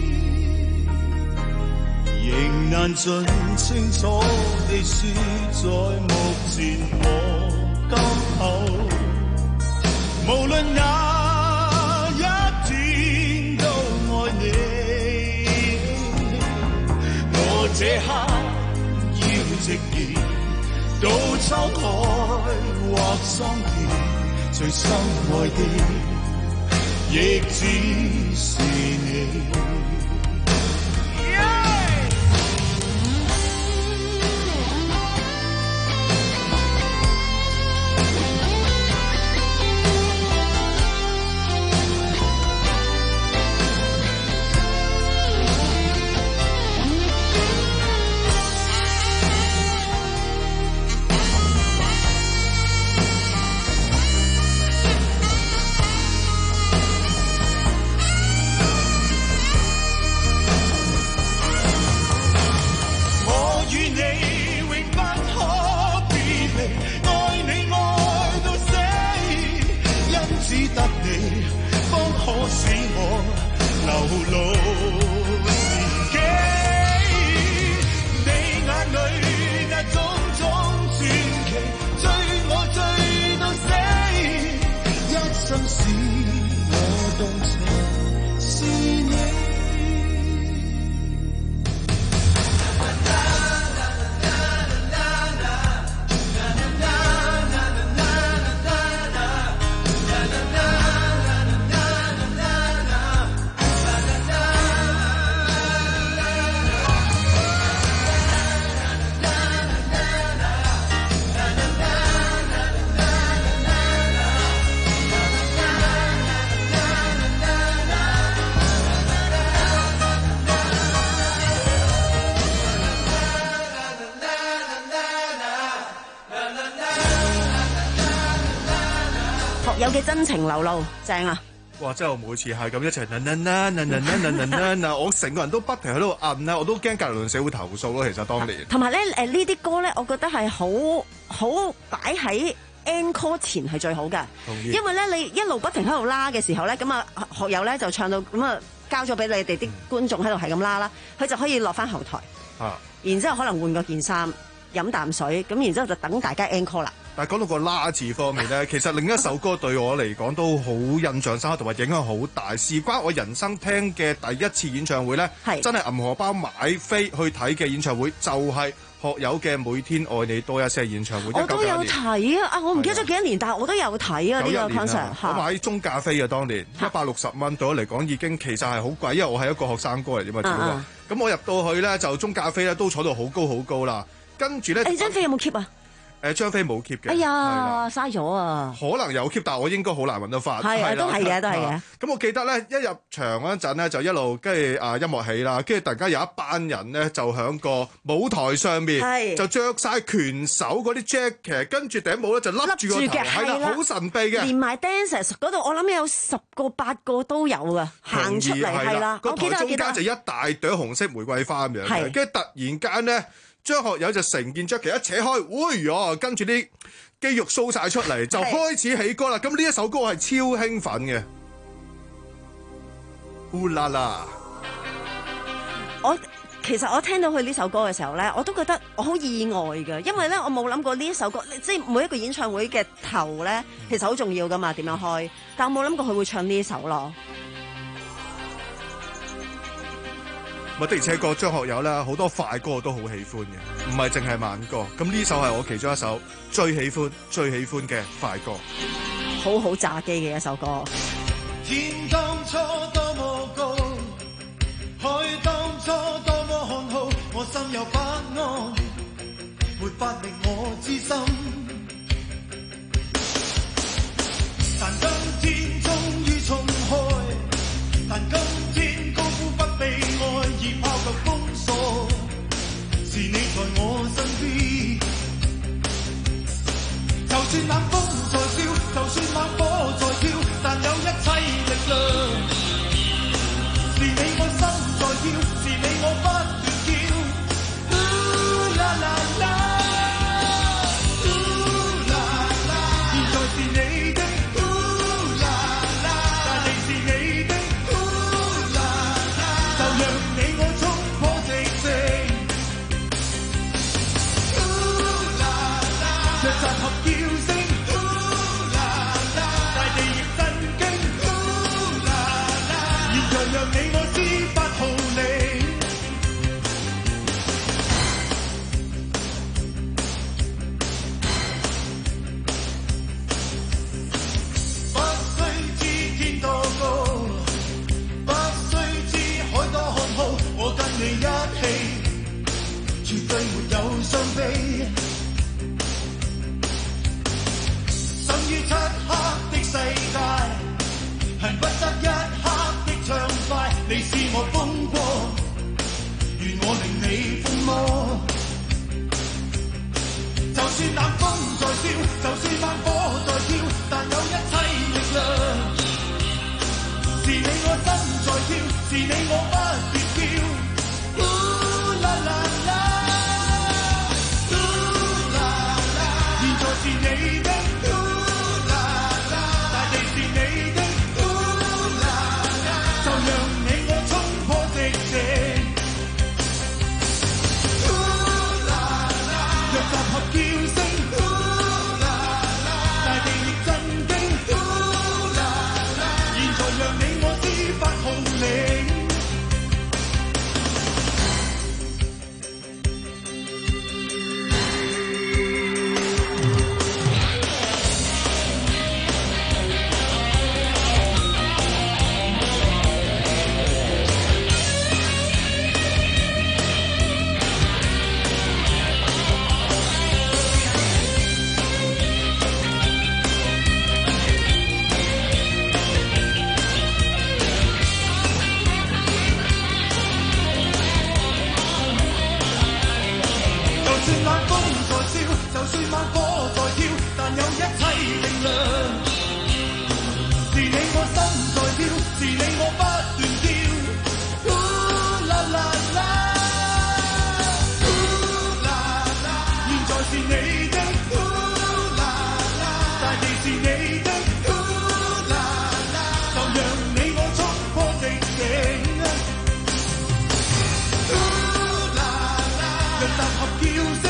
仍難盡清楚地說，在目前和今後，無論哪一天都愛你，我這刻要直言到滄海或桑田，最深愛的亦只是你。 有幾真情流露，正啊！ 哇！真係我每次係咁一齊嗱嗱嗱嗱嗱嗱嗱嗱嗱，我成個人都不停喺度摁啦，我都驚隔離鄰舍會投訴咯。其實當年同埋咧誒呢啲歌咧，我覺得係好好擺喺 encore 前係最好嘅，因為咧你一路不停喺度拉嘅時候咧，咁啊學友咧就唱到咁啊交咗俾你哋啲觀眾喺度係咁拉啦，佢就可以落翻後台， 啊，然之後可能換個件衫飲啖水，咁然之後就等大家 encore 啦。 但係講到個拉字方面咧，其實另一首歌對我嚟講都好印象深刻，同埋影響好大。事關我人生聽嘅第一次演唱會咧，真係銀荷包買飛去睇嘅演唱會，就係、是、學友嘅《每天愛你多一些》演唱會。 我都有睇啊！啊，我唔記得咗幾多年，但係我都有睇啊！呢、這個 concert 我買中價飛啊，當年一百六十蚊對我嚟講已經其實係好貴，因為我係一個學生哥嚟啫嘛，主要。咁我入到去咧就中價飛咧都坐到好高好高啦，跟住咧。 誒張飛有冇 keep 啊？ 誒張飛冇 keep 嘅， 哎呀，嘥咗啊！ 可能有 keep， 但係我應該好難揾得翻。 係啊，都係嘅，都係嘅。 咁我記得咧，一入場嗰陣咧，就一路跟住啊音樂起啦，跟住突然間有一班人咧就喺個舞台上面，就着晒拳手嗰啲 jacket， 跟住頂帽咧就笠住個頭，係啦，好神秘嘅。 連埋 dancers 嗰度，我諗有十個八個都有㗎，行出嚟係啦。 個台中間就一大朵紅色玫瑰花咁樣嘅，跟住突然間咧。張學友就成件 jacket 一扯開，喂呀，跟住啲肌肉 show 晒出嚟，就開始起歌啦。咁呢一首歌係超興奮嘅，呼啦啦！ 我其實我聽到佢呢首歌嘅時候咧，我都覺得我好意外嘅，因為咧我冇諗過呢一首歌，即係每一個演唱會嘅頭咧，其實好重要噶嘛，點樣開？但我冇諗過佢會唱呢一首咯。 的而且確張學友啦，好多快歌我都好喜歡嘅，唔係淨係慢歌。咁呢首係我其中一首最喜歡、最喜歡嘅快歌， 好好炸機嘅一首歌。 天當初多麼高，海當初多麼看好，我心有不安，沒法令我知心。但今天終於重開，但今天高呼不被愛已拋卻封鎖，是你在我身邊。就算冷風在燒，就算猛火在跳，但有一切力量，是你我心在跳，是你我不斷叫。呼啦啦啦，呼啦啦，現在是你的呼啦啦，大地是你的呼啦啦，就讓你我衝破直情。呼啦啦，若集合叫聲，呼啦啦，大地亦震驚。呼啦啦，現在讓你我施八號令。不需知天多高，不需知海多看好，我跟你一起，絕對沒有傷悲。生於漆黑的世界，恨不得一刻的暢快。你是我風波，願我令你瘋魔。就算冷風在燒，就算猛火在跳，但有一切力量，是你我身在跳，是你我不斷叫。呼啦啦啦，呼啦啦，現在是你的呼啦啦，大地是你的呼啦啦，就讓你我衝破直情。呼啦啦，若集合叫聲，呼啦啦，大地亦震驚。呼啦啦，現在讓你我施發號令。就算冷風在燒，就算猛火在跳，但有一切力量， 你我心在跳，是你我不斷叫。呼啦啦啦，呼啦啦，現在是你的呼啦啦，大地是你的呼啦啦，就讓你我衝破敵境。呼啦啦，讓集合叫聲。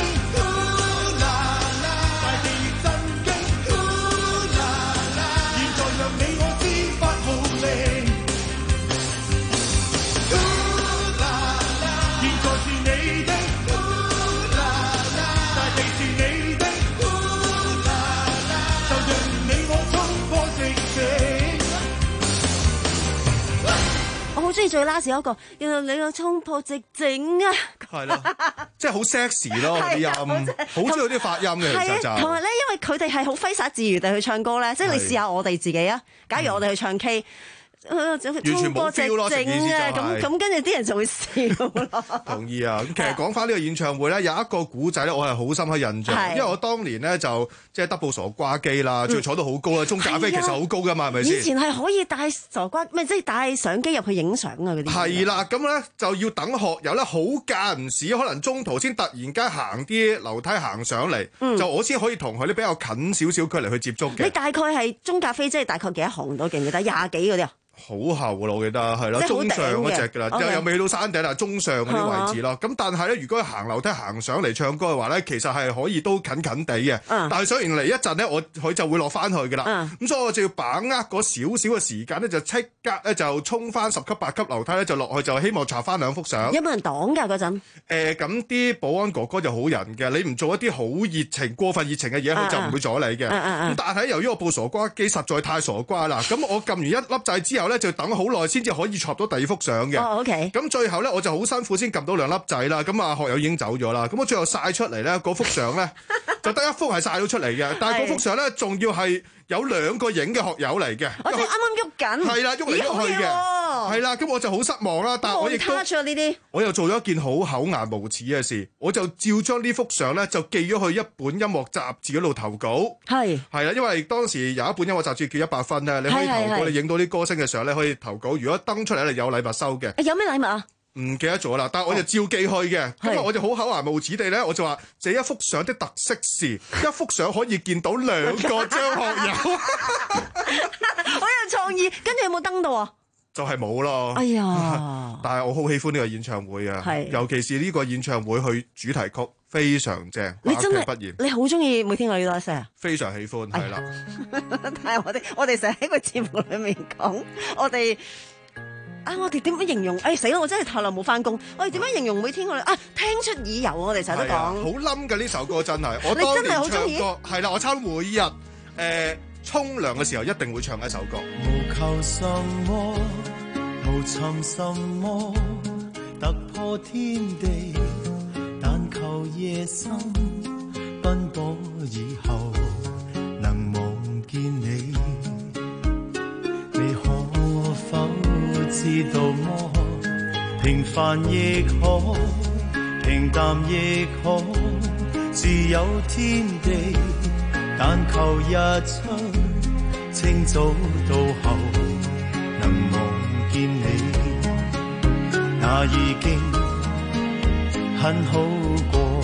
我好中意最 last 嗰個，原來你個衝破直整啊！ 係啦，即係好 sexy 咯啲音，好中意啲發音嘅其實就。 同埋咧，因為佢哋係好揮灑自如地去唱歌咧，即係你試下我哋自己啊！假如我哋去唱 K。 完全冇 feel 咯，成件事就係咁咁，跟住啲人就會笑咯。 同意啊！咁其實講翻呢個演唱會咧，有一個古仔咧，我係好深刻印象，因為我當年咧就即係 double 傻瓜機啦，仲要坐到好高啦，中價飛其實好高噶嘛，係咪先？ 以前係可以帶傻瓜，咩即係帶相機入去影相啊嗰啲。 係啦，咁咧就要等學友咧，好間唔時，可能中途先突然間行啲樓梯行上嚟，嗯、就我先可以同佢啲比較近少少距離去接觸嘅。 你大概係中價飛，即係大概幾多行到？記唔記得？廿幾嗰啲啊？ 好厚㗎，我記得係啦，中上嗰隻㗎啦，又又未到山頂啦，中上嗰啲位置咯。咁、uh huh. 但係咧，如果行樓梯行上嚟唱歌嘅話咧，其實係可以都近近地嘅。Uh huh. 但係上完嚟一陣咧，我佢就會落翻去㗎啦。咁、uh huh. 所以我就要把握嗰少少嘅時間咧，就即刻咧就衝翻十級八級樓梯咧，就落去就希望插翻兩幅相。 有冇人擋㗎嗰陣？ 誒咁啲保安哥哥就好人嘅，你唔做一啲好熱情、過分熱情嘅嘢，佢、uh huh. 就唔會阻你嘅。咁、uh huh. 但係由於我部傻瓜機實在太傻瓜啦，咁我撳完一粒掣之後咧，就等好耐先至可以插到第二幅相嘅。 哦 OK。 咁最後咧，我就好辛苦先撳到兩粒掣啦。咁啊，學友已經走咗啦。咁我最後曬出嚟咧，嗰幅相咧就得一幅係曬到出嚟嘅，但係嗰幅相咧仲要係有兩個影嘅學友嚟嘅。 我哋啱啱喐緊。 係啦，喐嚟喐去嘅。係啦，咁我就好失望啦。但係我亦都，我又做咗一件好厚顏無恥嘅事，我就照將呢幅相咧就寄咗去一本音樂雜誌嗰度投稿。係係啦，因為當時有一本音樂雜誌叫一百分咧，你可以投稿，你影到啲歌星嘅相咧可以投稿。如果登出嚟咧有禮物收嘅。 有咩禮物啊？ 唔記得咗啦，但係我就照寄去嘅。咁啊，我就好厚顏無恥地咧，我就話：這一幅相的特色是一幅相可以見到兩個張學友。 好有創意，跟住有冇登到啊？ 就係冇咯。 哎呀！ 但係我好喜歡呢個演唱會啊， 係尤其是呢個演唱會去主題曲非常正， 你真係不言。 你好中意每天我要多些啊？ 非常喜歡，係啦。 但係我哋我哋成日喺個節目裏面講，我哋。啊！我哋點樣形容？哎死啦！我真係太耐冇翻工。我哋點樣形容每天我哋啊？聽出耳油，我哋成日都講。 好冧嘅呢首歌真係。我你真係好中意。 係啦，我差每日誒沖涼嘅時候一定會唱一首歌。 無求什麼，無尋什麼，突破天地，但求夜深奔波以後能望見你。你可否知道麼？平凡亦可，平淡亦可，自有天地。但求日出，清早到後能望見你，那已經很好過。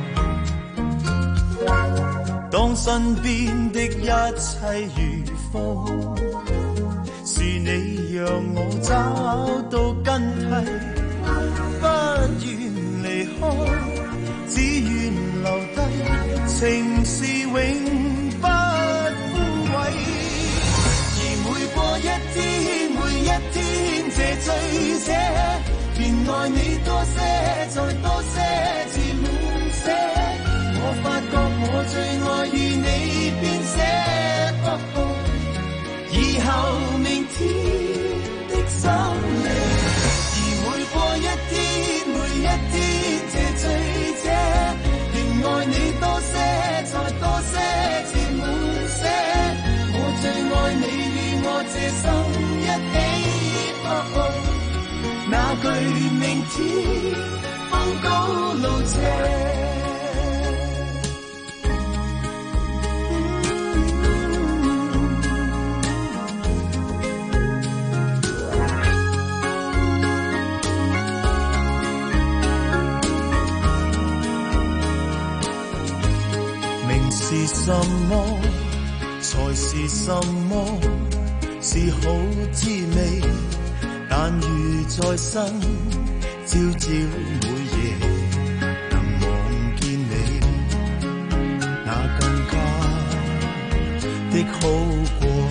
當身邊的一切如風，是你讓我找到根蒂，不願離開，只願留低，情是永不枯萎。而每過一天，每一天這醉者，便愛你多些，再多些，至滿瀉。我發覺我最愛與你編寫。以後明天的心理，而每過一天，每一天這醉者，仍愛你多些，再多些，至滿瀉。我最愛你與我這心一起，哦，那句明天風高路斜。 是什麼，才是什麼，是好滋味。但如在生，朝朝每夜能望見你，那更加的好過。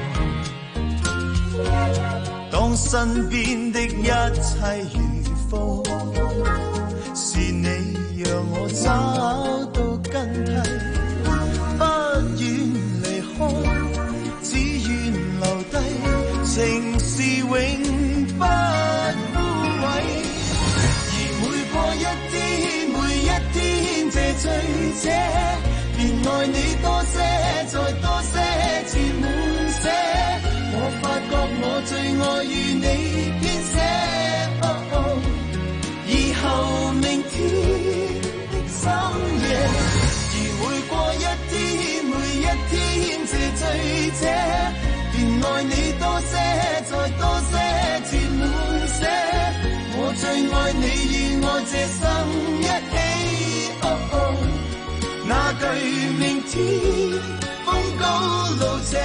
當身邊的一切如風，是你讓我找到根蒂，不願離開，只願留低，情是永不枯萎。而每過一天，每一天這醉者，便愛你多些，再多些，填滿些。我發覺我最愛與你編寫，哦哦，以後明天的深夜。而每過一天，每一天這醉者，便愛你多些，再多些，填滿些。我最愛你與我這生一起，哦哦，那句明天風高路斜。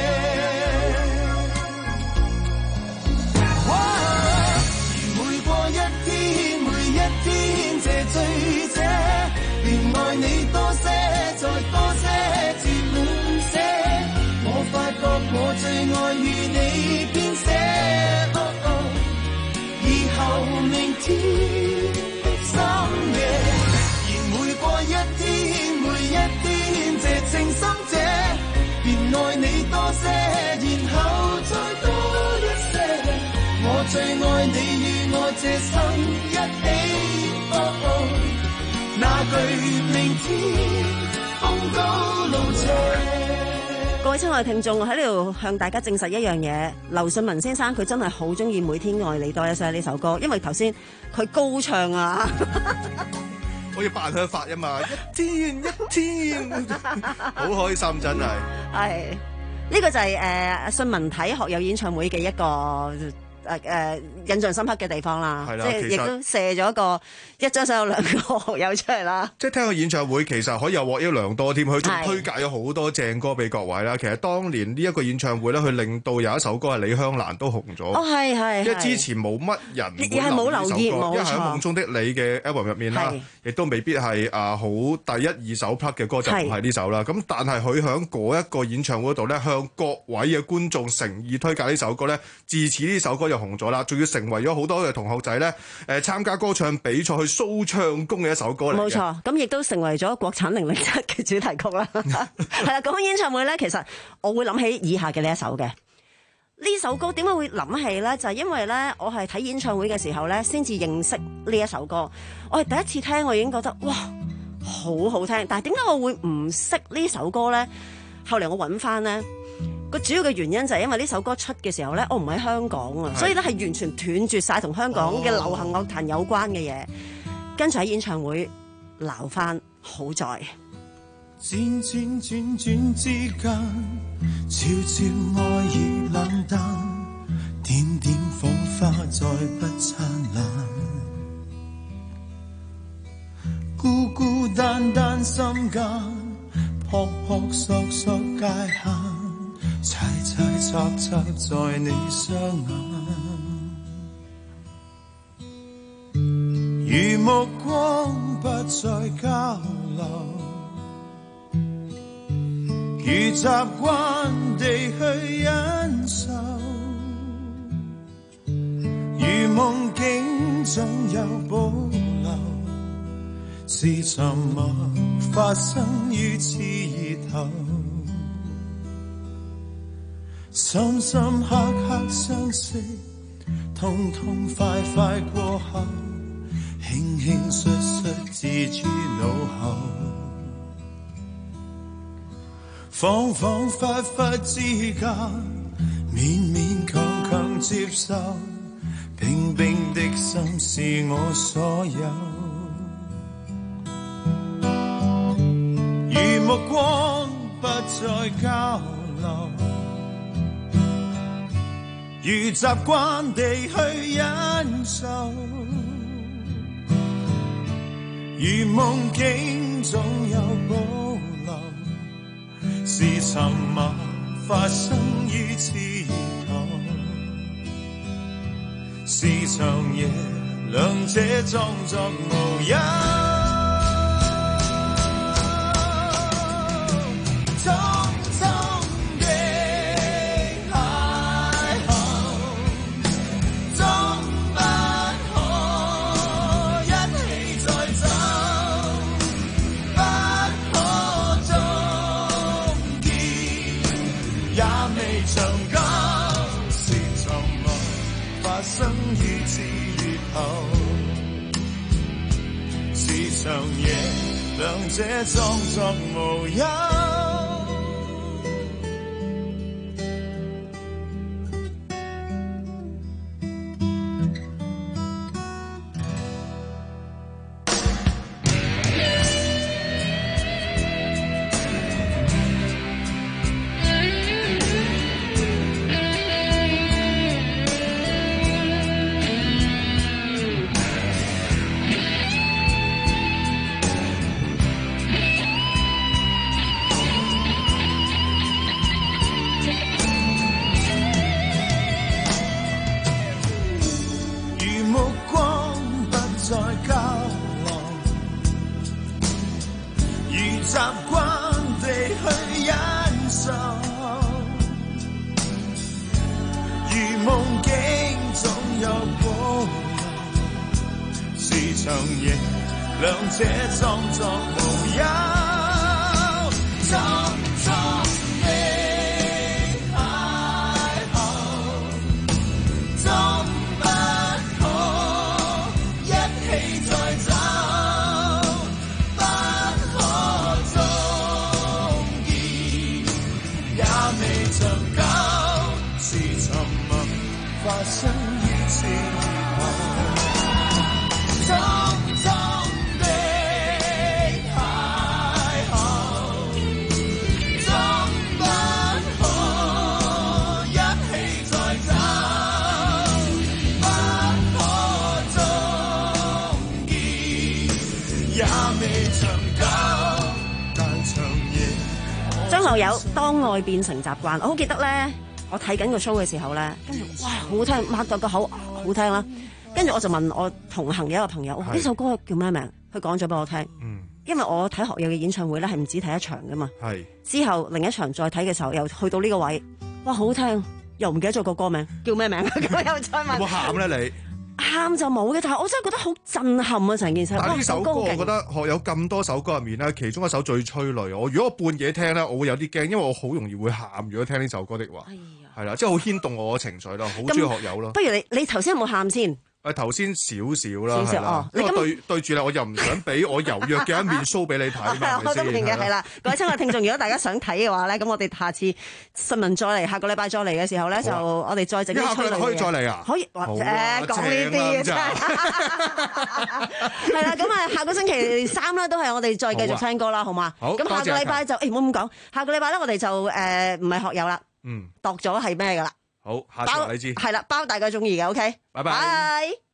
醉者，便愛你多些，再多些，填滿些。我發覺我最愛與你編寫，哦哦，以後明天的深夜。而每過一天，每一天，這情深者，便愛你多些，然後再多一些。我最愛你與我這生一起。哦哦，那句明天風高路斜。 各位親愛聽眾，我喺呢度向大家證實一樣嘢，劉信文先生佢真係好中意每天愛你多一些呢首歌，因為頭先佢高唱啊， 我要扮佢發音嘛，一天一天，好開心真係。 係呢、這個就係、是、誒、呃、信文體學友演唱會嘅一個。誒誒、呃，印象深刻嘅地方啦，即係亦都射咗一個一張手有兩個學友出嚟啦。 即係聽個演唱會，其實可以有獲益良多添。佢仲推介咗好多正歌俾各位啦。其實當年呢一個演唱會咧，佢令到有一首歌係李香蘭都紅咗。 哦，係係。因為之前冇乜人會係冇留意，冇錯。 因為喺夢中的你嘅 album 入面啦，亦都未必係啊好第一二首 plug 嘅歌就唔係呢首啦。咁但係佢喺嗰一個演唱會度咧，向各位嘅觀眾誠意推介呢首歌咧，自此呢首歌就紅咗啦，仲要成為咗好多嘅同學仔咧，誒、呃、參加歌唱比賽去 show 唱功嘅一首歌嚟嘅。冇錯，咁亦都成為咗國產零零七嘅主題曲啦。係啦，講緊演唱會咧，其實我會諗起以下嘅呢一首嘅。呢首歌點解會諗起咧？就係、是、因為咧，我係睇演唱會嘅時候咧，先至認識呢一首歌。我係第一次聽，我已經覺得哇，好好聽。但係點解我會唔識呢首歌咧？後嚟我揾翻咧。個主要嘅原因就係因為呢首歌出嘅時候咧，我唔喺香港啊，所以咧係完全斷絕晒同香港嘅流行樂壇有關嘅嘢。跟住喺演唱會鬧翻，好在轉轉轉轉之間，悄悄愛意冷淡，點點火花再不燦爛，孤孤單單心間，撲撲索索界限。猜猜測測在你雙眼，如目光不再交流，如習慣地去忍受，如夢境總有保留，是沉默發生於此意頭。深深刻刻相識，痛痛快快過後，輕輕率率置諸腦後，恍恍惚惚之間，勉勉強強接受，冰冰的心是我所有，如目光不再交流，如習慣地去忍受，如夢境總有保留， 是沉默發生於枝頭，是長夜，兩者裝作無憂。長夜，兩者裝作無憂。 張學友當愛變成習慣，我好記得咧，我睇緊個 show 嘅時候咧，跟住哇好聽，擘到個口好聽啦，跟住我就問我同行嘅一個朋友，呢首歌叫咩名？佢講咗俾我聽，嗯，因為我睇學友嘅演唱會咧係唔止睇一場噶嘛，係之後另一場再睇嘅時候又去到呢個位，哇好聽，又唔記得咗個歌名叫咩名，咁又再問，有冇喊咧你？喊就冇嘅，但係我真係覺得好震撼啊！成件事。但係呢首歌，我覺得學有咁多首歌入面咧，其中一首最催淚。我如果我半夜聽咧，我會有啲驚，因為我好容易會喊。如果聽呢首歌的話，係啦，即係好牽動我嘅情緒咯，好中意學友咯。不如你你頭先有冇喊先？誒頭先少少啦，係啦，因為對對住你，我又唔想俾我柔弱嘅一面 show 俾你睇嘛，我都明嘅，係啦。各位親愛聽眾，如果大家想睇嘅話咧，咁我哋下次新聞再嚟，下個禮拜再嚟嘅時候咧，就我哋再整啲催淚嘅嘢。可以再嚟啊？可以，誒講呢啲嘅啫。係啦，咁啊，下個星期三咧都係我哋再繼續聽歌啦，好嘛？好。咁下個禮拜就誒唔好咁講，下個禮拜咧我哋就誒唔係學友啦，嗯，度咗係咩㗎啦？好，下次話你知。係啦，包大家中意嘅 ，OK，拜拜。